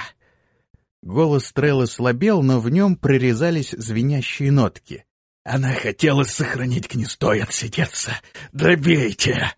Голос Трелла слабел, но в нем прорезались звенящие нотки. Она хотела сохранить гнездо и отсидеться. Добейте!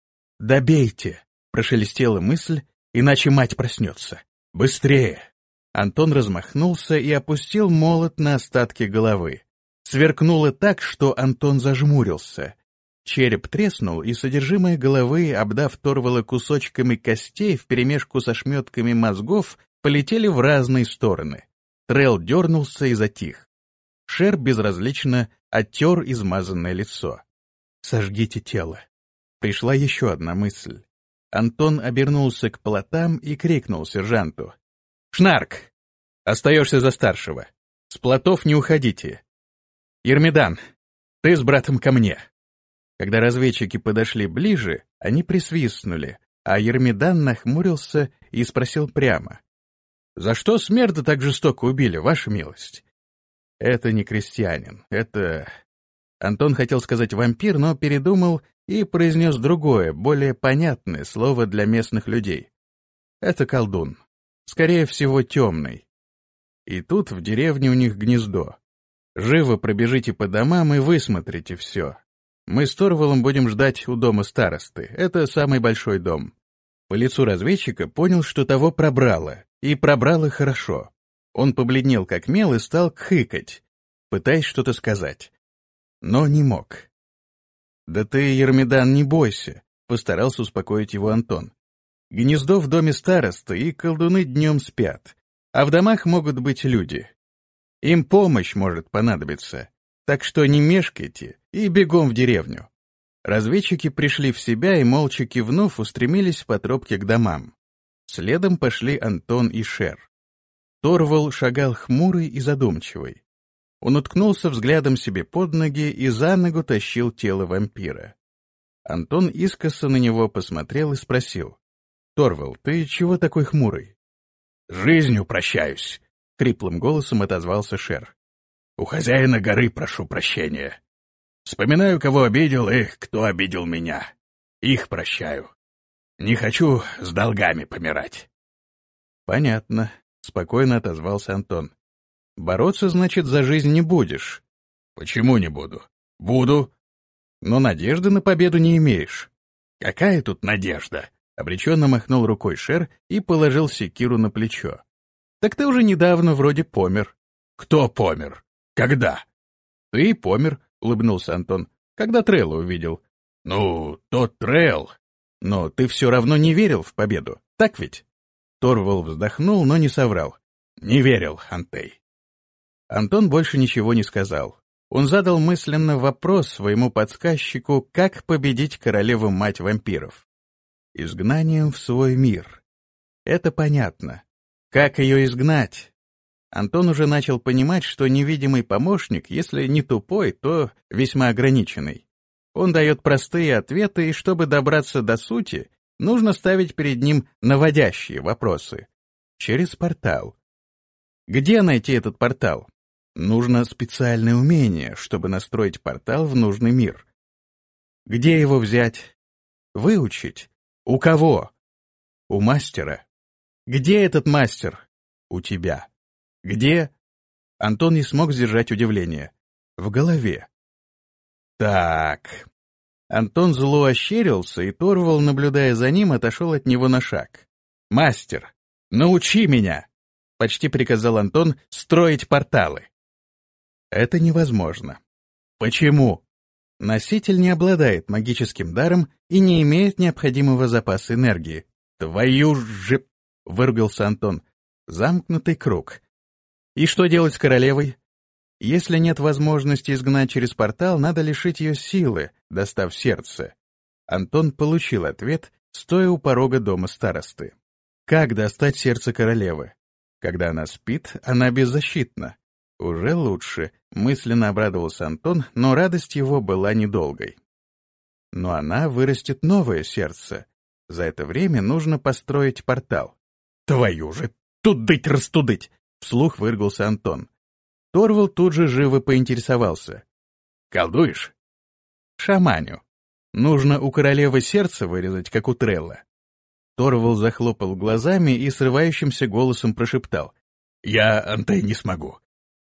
Добейте! Прошелестела мысль, иначе мать проснется. Быстрее! Антон размахнулся и опустил молот на остатки головы. Сверкнуло так, что Антон зажмурился. Череп треснул, и содержимое головы, обдав Торвала кусочками костей вперемешку со шметками мозгов, полетели в разные стороны. Трелл дернулся и затих. Шер безразлично оттер измазанное лицо. «Сожгите тело». Пришла еще одна мысль. Антон обернулся к плотам и крикнул сержанту. «Шнарк! Остаешься за старшего. С плотов не уходите. Ермидан, ты с братом ко мне». Когда разведчики подошли ближе, они присвистнули, а Ермидан нахмурился и спросил прямо. «За что смерда так жестоко убили, ваша милость?» «Это не крестьянин, это...» Антон хотел сказать «вампир», но передумал и произнес другое, более понятное слово для местных людей. «Это колдун. Скорее всего, темный. И тут в деревне у них гнездо. Живо пробежите по домам и высмотрите все. Мы с Торвалом будем ждать у дома старосты. Это самый большой дом». По лицу разведчика понял, что того пробрало, и пробрало хорошо. Он побледнел как мел и стал кхыкать, пытаясь что-то сказать. Но не мог. «Да ты, Ермидан, не бойся», — постарался успокоить его Антон. «Гнездо в доме старосты, и колдуны днем спят, а в домах могут быть люди. Им помощь может понадобиться, так что не мешкайте и бегом в деревню». Разведчики пришли в себя и, молча кивнув, устремились по тропке к домам. Следом пошли Антон и Шер. Торвал шагал хмурый и задумчивый. Он уткнулся взглядом себе под ноги и за ногу тащил тело вампира. Антон искоса на него посмотрел и спросил. «Торвал, ты чего такой хмурый?» «Жизнью прощаюсь», — хриплым голосом отозвался Шер. «У хозяина горы прошу прощения. Вспоминаю, кого обидел и кто обидел меня. Их прощаю. Не хочу с долгами помирать». «Понятно», — спокойно отозвался Антон. «Бороться, значит, за жизнь не будешь». «Почему не буду? Буду». «Но надежды на победу не имеешь». «Какая тут надежда?» — обреченно махнул рукой Шер и положил секиру на плечо. «Так ты уже недавно вроде помер». «Кто помер? Когда?» «Ты помер», — улыбнулся Антон, — «когда Трелла увидел». «Ну, тот Трелл». «Но ты все равно не верил в победу, так ведь?» Торвал вздохнул, но не соврал. «Не верил, Антей». Антон больше ничего не сказал. Он задал мысленно вопрос своему подсказчику, как победить королеву-мать вампиров. Изгнанием в свой мир. Это понятно. Как ее изгнать? Антон уже начал понимать, что невидимый помощник, если не тупой, то весьма ограниченный. Он дает простые ответы, и чтобы добраться до сути, нужно ставить перед ним наводящие вопросы. Через портал. Где найти этот портал? Нужно специальное умение, чтобы настроить портал в нужный мир. Где его взять? Выучить? У кого? У мастера. Где этот мастер? У тебя. Где? Антон не смог сдержать удивление. В голове. Так. Антон зло ощерился, и Торвал, наблюдая за ним, отошел от него на шаг. «Мастер, научи меня!» — почти приказал Антон строить порталы. Это невозможно. Почему? Носитель не обладает магическим даром и не имеет необходимого запаса энергии. «Твою же...» — выругался Антон. Замкнутый круг. И что делать с королевой? Если нет возможности изгнать через портал, надо лишить ее силы, достав сердце. Антон получил ответ, стоя у порога дома старосты. Как достать сердце королевы? Когда она спит, она беззащитна. Уже лучше, мысленно обрадовался Антон, но радость его была недолгой. Но она вырастет новое сердце. За это время нужно построить портал. «Твою же, тудыть-растудыть!» — вслух выругался Антон. Торвал тут же живо поинтересовался. «Колдуешь?» «Шаманю». Нужно у королевы сердце вырезать, как у Трелла. Торвал захлопал глазами и срывающимся голосом прошептал. «Я, Антей, не смогу.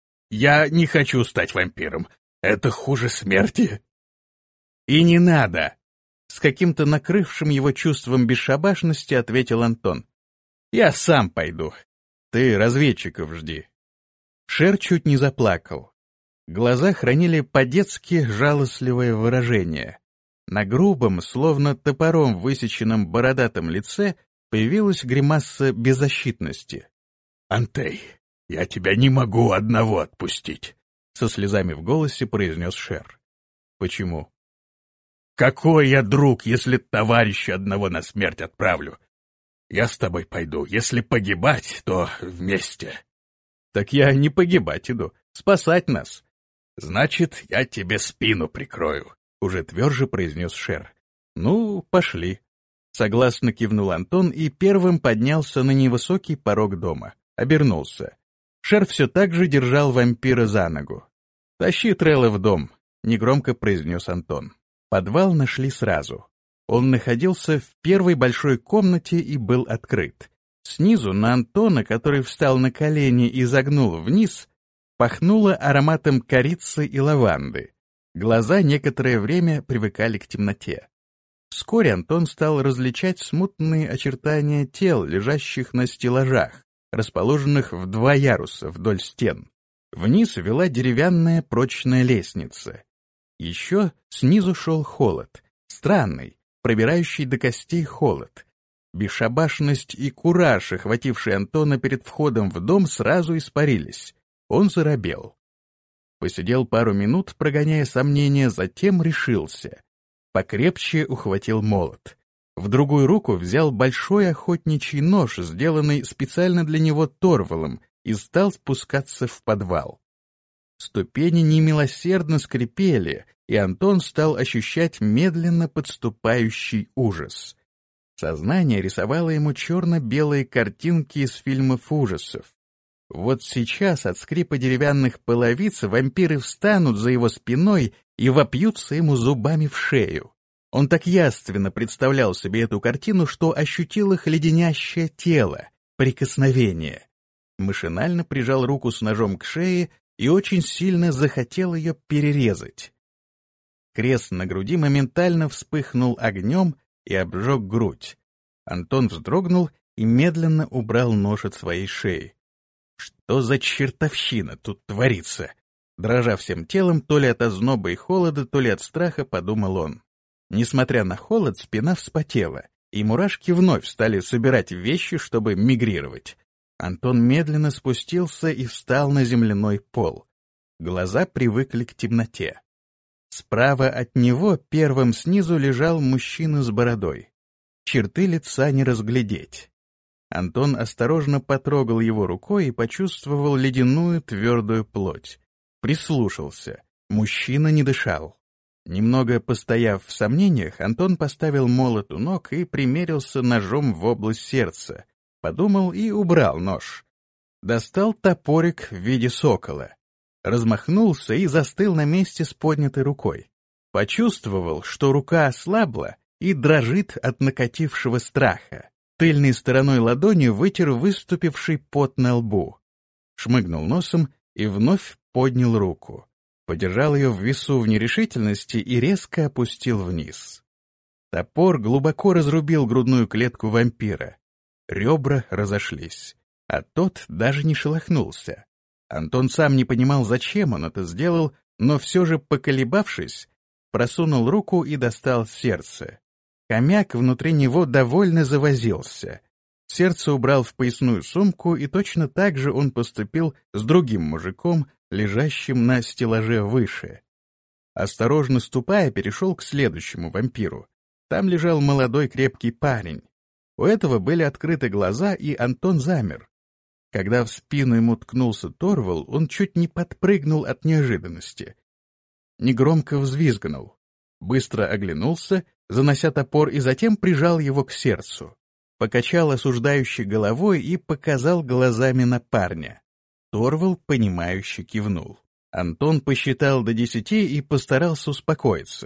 Я не хочу стать вампиром. Это хуже смерти». «И не надо!» — с каким-то накрывшим его чувством бесшабашности ответил Антон. «Я сам пойду. Ты разведчиков жди». Шер чуть не заплакал. Глаза хранили по-детски жалостливое выражение. На грубом, словно топором высеченном бородатом лице появилась гримаса беззащитности. «Антей, я тебя не могу одного отпустить», — со слезами в голосе произнес Шер. «Почему?» «Какой я друг, если товарища одного на смерть отправлю? Я с тобой пойду, если погибать, то вместе». «Так я не погибать иду, спасать нас». «Значит, я тебе спину прикрою», — уже тверже произнес Шер. «Ну, пошли». Согласно кивнул Антон и первым поднялся на невысокий порог дома. Обернулся. Шер все так же держал вампира за ногу. «Тащи Трелла в дом», — негромко произнес Антон. Подвал нашли сразу. Он находился в первой большой комнате и был открыт. Снизу на Антона, который встал на колени и загнул вниз, пахнуло ароматом корицы и лаванды. Глаза некоторое время привыкали к темноте. Вскоре Антон стал различать смутные очертания тел, лежащих на стеллажах, расположенных в два яруса вдоль стен. Вниз вела деревянная прочная лестница. Еще снизу шел холод, странный, пробирающий до костей холод. Бесшабашность и кураж, охвативший Антона перед входом в дом, сразу испарились. Он заробел. Посидел пару минут, прогоняя сомнения, затем решился. Покрепче ухватил молот. В другую руку взял большой охотничий нож, сделанный специально для него Торвалом, и стал спускаться в подвал. Ступени немилосердно скрипели, и Антон стал ощущать медленно подступающий ужас. Сознание рисовало ему черно-белые картинки из фильмов ужасов. Вот сейчас от скрипа деревянных половиц вампиры встанут за его спиной и вопьются ему зубами в шею. Он так явственно представлял себе эту картину, что ощутил их леденящее тело, прикосновение. Машинально прижал руку с ножом к шее и очень сильно захотел ее перерезать. Крест на груди моментально вспыхнул огнем и обжег грудь. Антон вздрогнул и медленно убрал нож от своей шеи. Что за чертовщина тут творится? Дрожа всем телом, то ли от озноба и холода, то ли от страха, подумал он. Несмотря на холод, спина вспотела, и мурашки вновь стали собирать вещи, чтобы мигрировать. Антон медленно спустился и встал на земляной пол. Глаза привыкли к темноте. Справа от него первым снизу лежал мужчина с бородой. Черты лица не разглядеть. Антон осторожно потрогал его рукой и почувствовал ледяную твердую плоть. Прислушался. Мужчина не дышал. Немного постояв в сомнениях, Антон поставил молот у ног и примерился ножом в область сердца. Подумал и убрал нож. Достал топорик в виде сокола. Размахнулся и застыл на месте с поднятой рукой. Почувствовал, что рука ослабла и дрожит от накатившего страха. Тыльной стороной ладони вытер выступивший пот на лбу. Шмыгнул носом и вновь поднял руку. Подержал ее в весу в нерешительности и резко опустил вниз. Топор глубоко разрубил грудную клетку вампира. Ребра разошлись, а тот даже не шелохнулся. Антон сам не понимал, зачем он это сделал, но все же, поколебавшись, просунул руку и достал сердце. Хомяк внутри него довольно завозился. Сердце убрал в поясную сумку, и точно так же он поступил с другим мужиком, лежащим на стеллаже выше. Осторожно ступая, перешел к следующему вампиру. Там лежал молодой крепкий парень. У этого были открыты глаза, и Антон замер. Когда в спину ему ткнулся Торвал, он чуть не подпрыгнул от неожиданности. Негромко взвизгнул. Быстро оглянулся, занося топор, и затем прижал его к сердцу. Покачал осуждающей головой и показал глазами на парня. Торвал, понимающе кивнул. Антон посчитал до десяти и постарался успокоиться.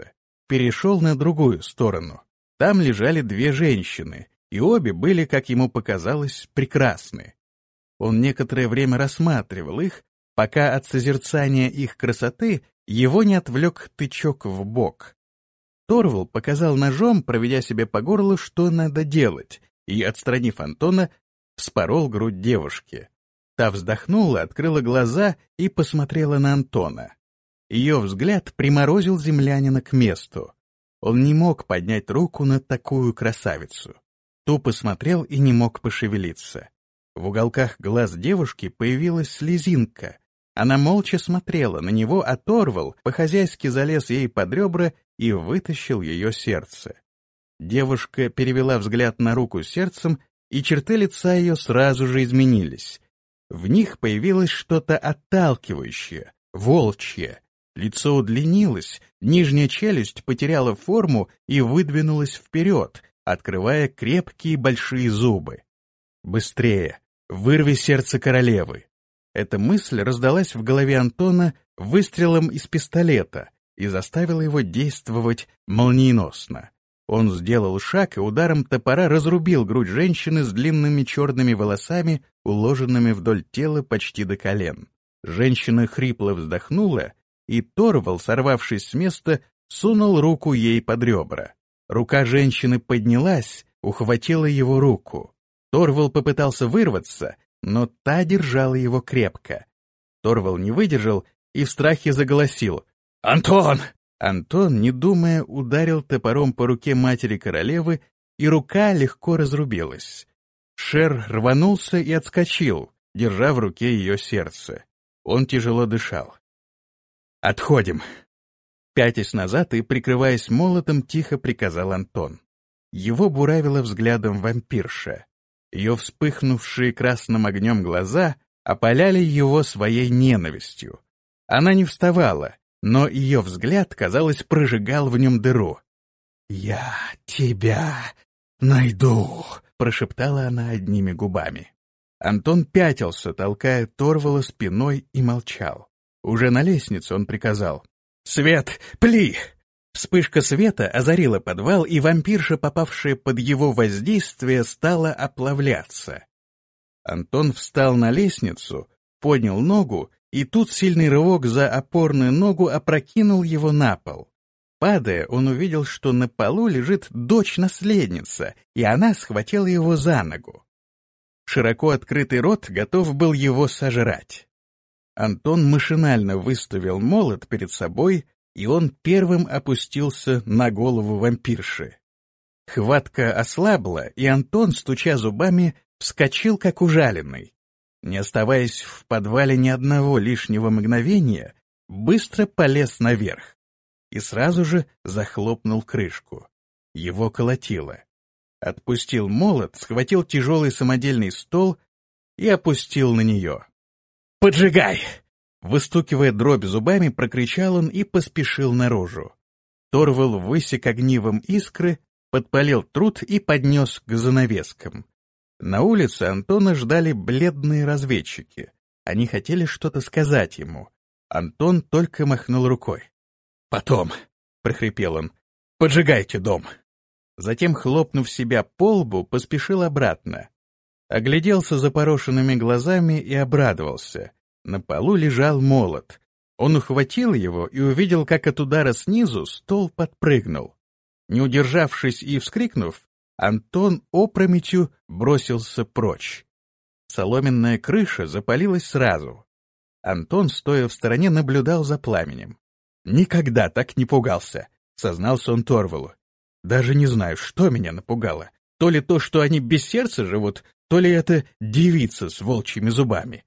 перешел на другую сторону. Там лежали две женщины, и обе были, как ему показалось, прекрасны. Он некоторое время рассматривал их, пока от созерцания их красоты его не отвлек тычок в бок. Торвал показал ножом, проведя себе по горлу, что надо делать, и, отстранив Антона, вспорол грудь девушки. Та вздохнула, открыла глаза и посмотрела на Антона. Ее взгляд приморозил землянина к месту. Он не мог поднять руку на такую красавицу. Тупо смотрел и не мог пошевелиться. В уголках глаз девушки появилась слезинка. Она молча смотрела на него, а Торвал по-хозяйски залез ей под ребра и вытащил ее сердце. Девушка перевела взгляд на руку с сердцем, и черты лица ее сразу же изменились. В них появилось что-то отталкивающее, волчье. Лицо удлинилось, нижняя челюсть потеряла форму и выдвинулась вперед, открывая крепкие большие зубы. «Быстрее! Вырви сердце королевы!» Эта мысль раздалась в голове Антона выстрелом из пистолета и заставила его действовать молниеносно. Он сделал шаг и ударом топора разрубил грудь женщины с длинными черными волосами, уложенными вдоль тела почти до колен. Женщина хрипло вздохнула, и Торвал, сорвавшись с места, сунул руку ей под ребра. Рука женщины поднялась, ухватила его руку. Торвал попытался вырваться, но та держала его крепко. Торвал не выдержал и в страхе заголосил: «Антон!» Антон, не думая, ударил топором по руке матери королевы, и рука легко разрубилась. Шер рванулся и отскочил, держа в руке ее сердце. Он тяжело дышал. «Отходим!» Пятясь назад и прикрываясь молотом, тихо приказал Антон. Его буравила взглядом вампирша. Ее вспыхнувшие красным огнем глаза опаляли его своей ненавистью. Она не вставала, но ее взгляд, казалось, прожигал в нем дыру. «Я тебя найду», — прошептала она одними губами. Антон пятился, толкая Торвала спиной, и молчал. Уже на лестнице он приказал: «Свет, пли!» Вспышка света озарила подвал, и вампирша, попавшая под его воздействие, стала оплавляться. Антон встал на лестницу, поднял ногу, и тут сильный рывок за опорную ногу опрокинул его на пол. Падая, он увидел, что на полу лежит дочь-наследница, и она схватила его за ногу. Широко открытый рот готов был его сожрать. Антон машинально выставил молот перед собой, и он первым опустился на голову вампирши. Хватка ослабла, и Антон, стуча зубами, вскочил как ужаленный. Не оставаясь в подвале ни одного лишнего мгновения, быстро полез наверх и сразу же захлопнул крышку. Его колотило. Отпустил молот, схватил тяжелый самодельный стол и опустил на нее. «Поджигай!» Выстукивая дробь зубами, прокричал он и поспешил наружу. Торвал высек огнивом искры, подпалил труд и поднес к занавескам. На улице Антона ждали бледные разведчики. Они хотели что-то сказать ему. Антон только махнул рукой. «Потом», — прохрипел он, — «поджигайте дом». Затем, хлопнув себя по лбу, поспешил обратно. Огляделся запорошенными глазами и обрадовался. На полу лежал молот. Он ухватил его и увидел, как от удара снизу стол подпрыгнул. Не удержавшись и вскрикнув, Антон опрометью бросился прочь. Соломенная крыша запалилась сразу. Антон, стоя в стороне, наблюдал за пламенем. «Никогда так не пугался», — сознался он Торвалу. «Даже не знаю, что меня напугало. То ли то, что они без сердца живут, то ли это девица с волчьими зубами».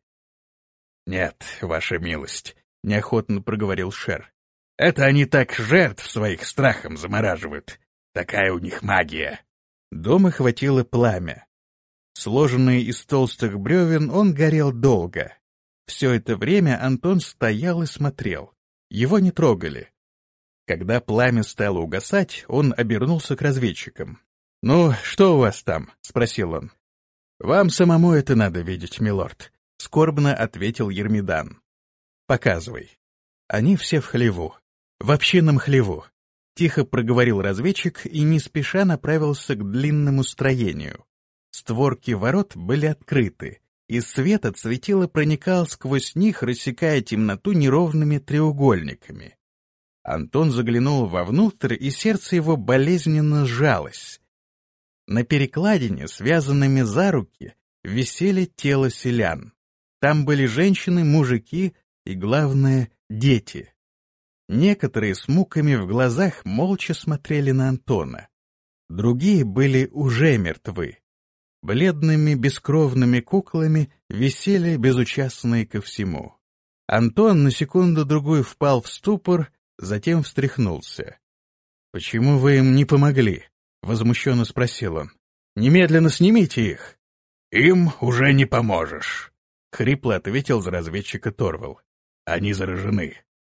«Нет, ваша милость», — неохотно проговорил Шер. «Это они так жертв своих страхом замораживают. Такая у них магия». Дом охватило пламя. Сложенный из толстых бревен, он горел долго. Все это время Антон стоял и смотрел. Его не трогали. Когда пламя стало угасать, он обернулся к разведчикам. «Ну, что у вас там?» — спросил он. «Вам самому это надо видеть, милорд», — скорбно ответил Ермидан. «Показывай». Они все в хлеву, в общинном хлеву. Тихо проговорил разведчик и не спеша направился к длинному строению. Створки ворот были открыты, и свет от светила проникал сквозь них, рассекая темноту неровными треугольниками. Антон заглянул вовнутрь, и сердце его болезненно сжалось. На перекладине, связанными за руки, висели тела селян. Там были женщины, мужики и, главное, дети. Некоторые с муками в глазах молча смотрели на Антона. Другие были уже мертвы. Бледными бескровными куклами висели безучастные ко всему. Антон на секунду-другую впал в ступор, затем встряхнулся. «Почему вы им не помогли?» — возмущенно спросил он. «Немедленно снимите их!» «Им уже не поможешь», — хрипло ответил за разведчика Торвал. «Они заражены.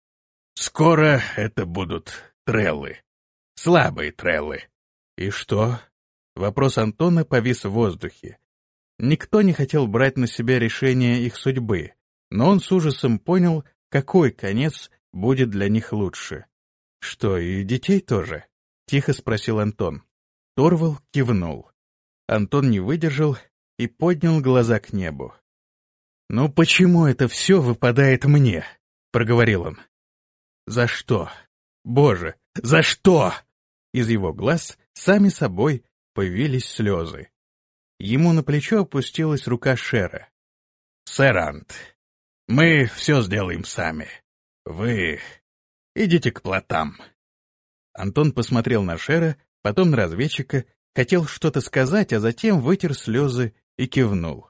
Скоро это будут треллы. Слабые треллы». «И что?» Вопрос Антона повис в воздухе. Никто не хотел брать на себя решение их судьбы, но он с ужасом понял, какой конец будет для них лучше. «Что, и детей тоже?» — тихо спросил Антон. Торвал кивнул. Антон не выдержал и поднял глаза к небу. «Ну почему это все выпадает мне?» — проговорил он. «За что? Боже, за что?» Из его глаз сами собой появились слезы. Ему на плечо опустилась рука Шера. «Сэр Ант, мы все сделаем сами. Вы идите к плотам». Антон посмотрел на Шера, потом на разведчика, хотел что-то сказать, а затем вытер слезы и кивнул.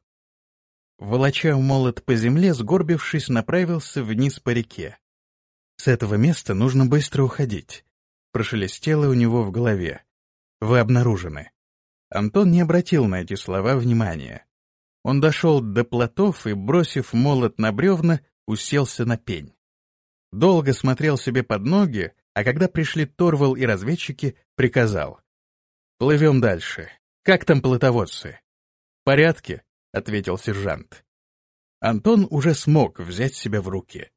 Волоча молот по земле, сгорбившись, направился вниз по реке. «С этого места нужно быстро уходить», — прошелестело у него в голове. «Вы обнаружены». Антон не обратил на эти слова внимания. Он дошел до плотов и, бросив молот на бревна, уселся на пень. Долго смотрел себе под ноги, а когда пришли Торвал и разведчики, приказал: «Плывем дальше. Как там плотоводцы?» «В порядке», — ответил сержант. Антон уже смог взять себя в руки.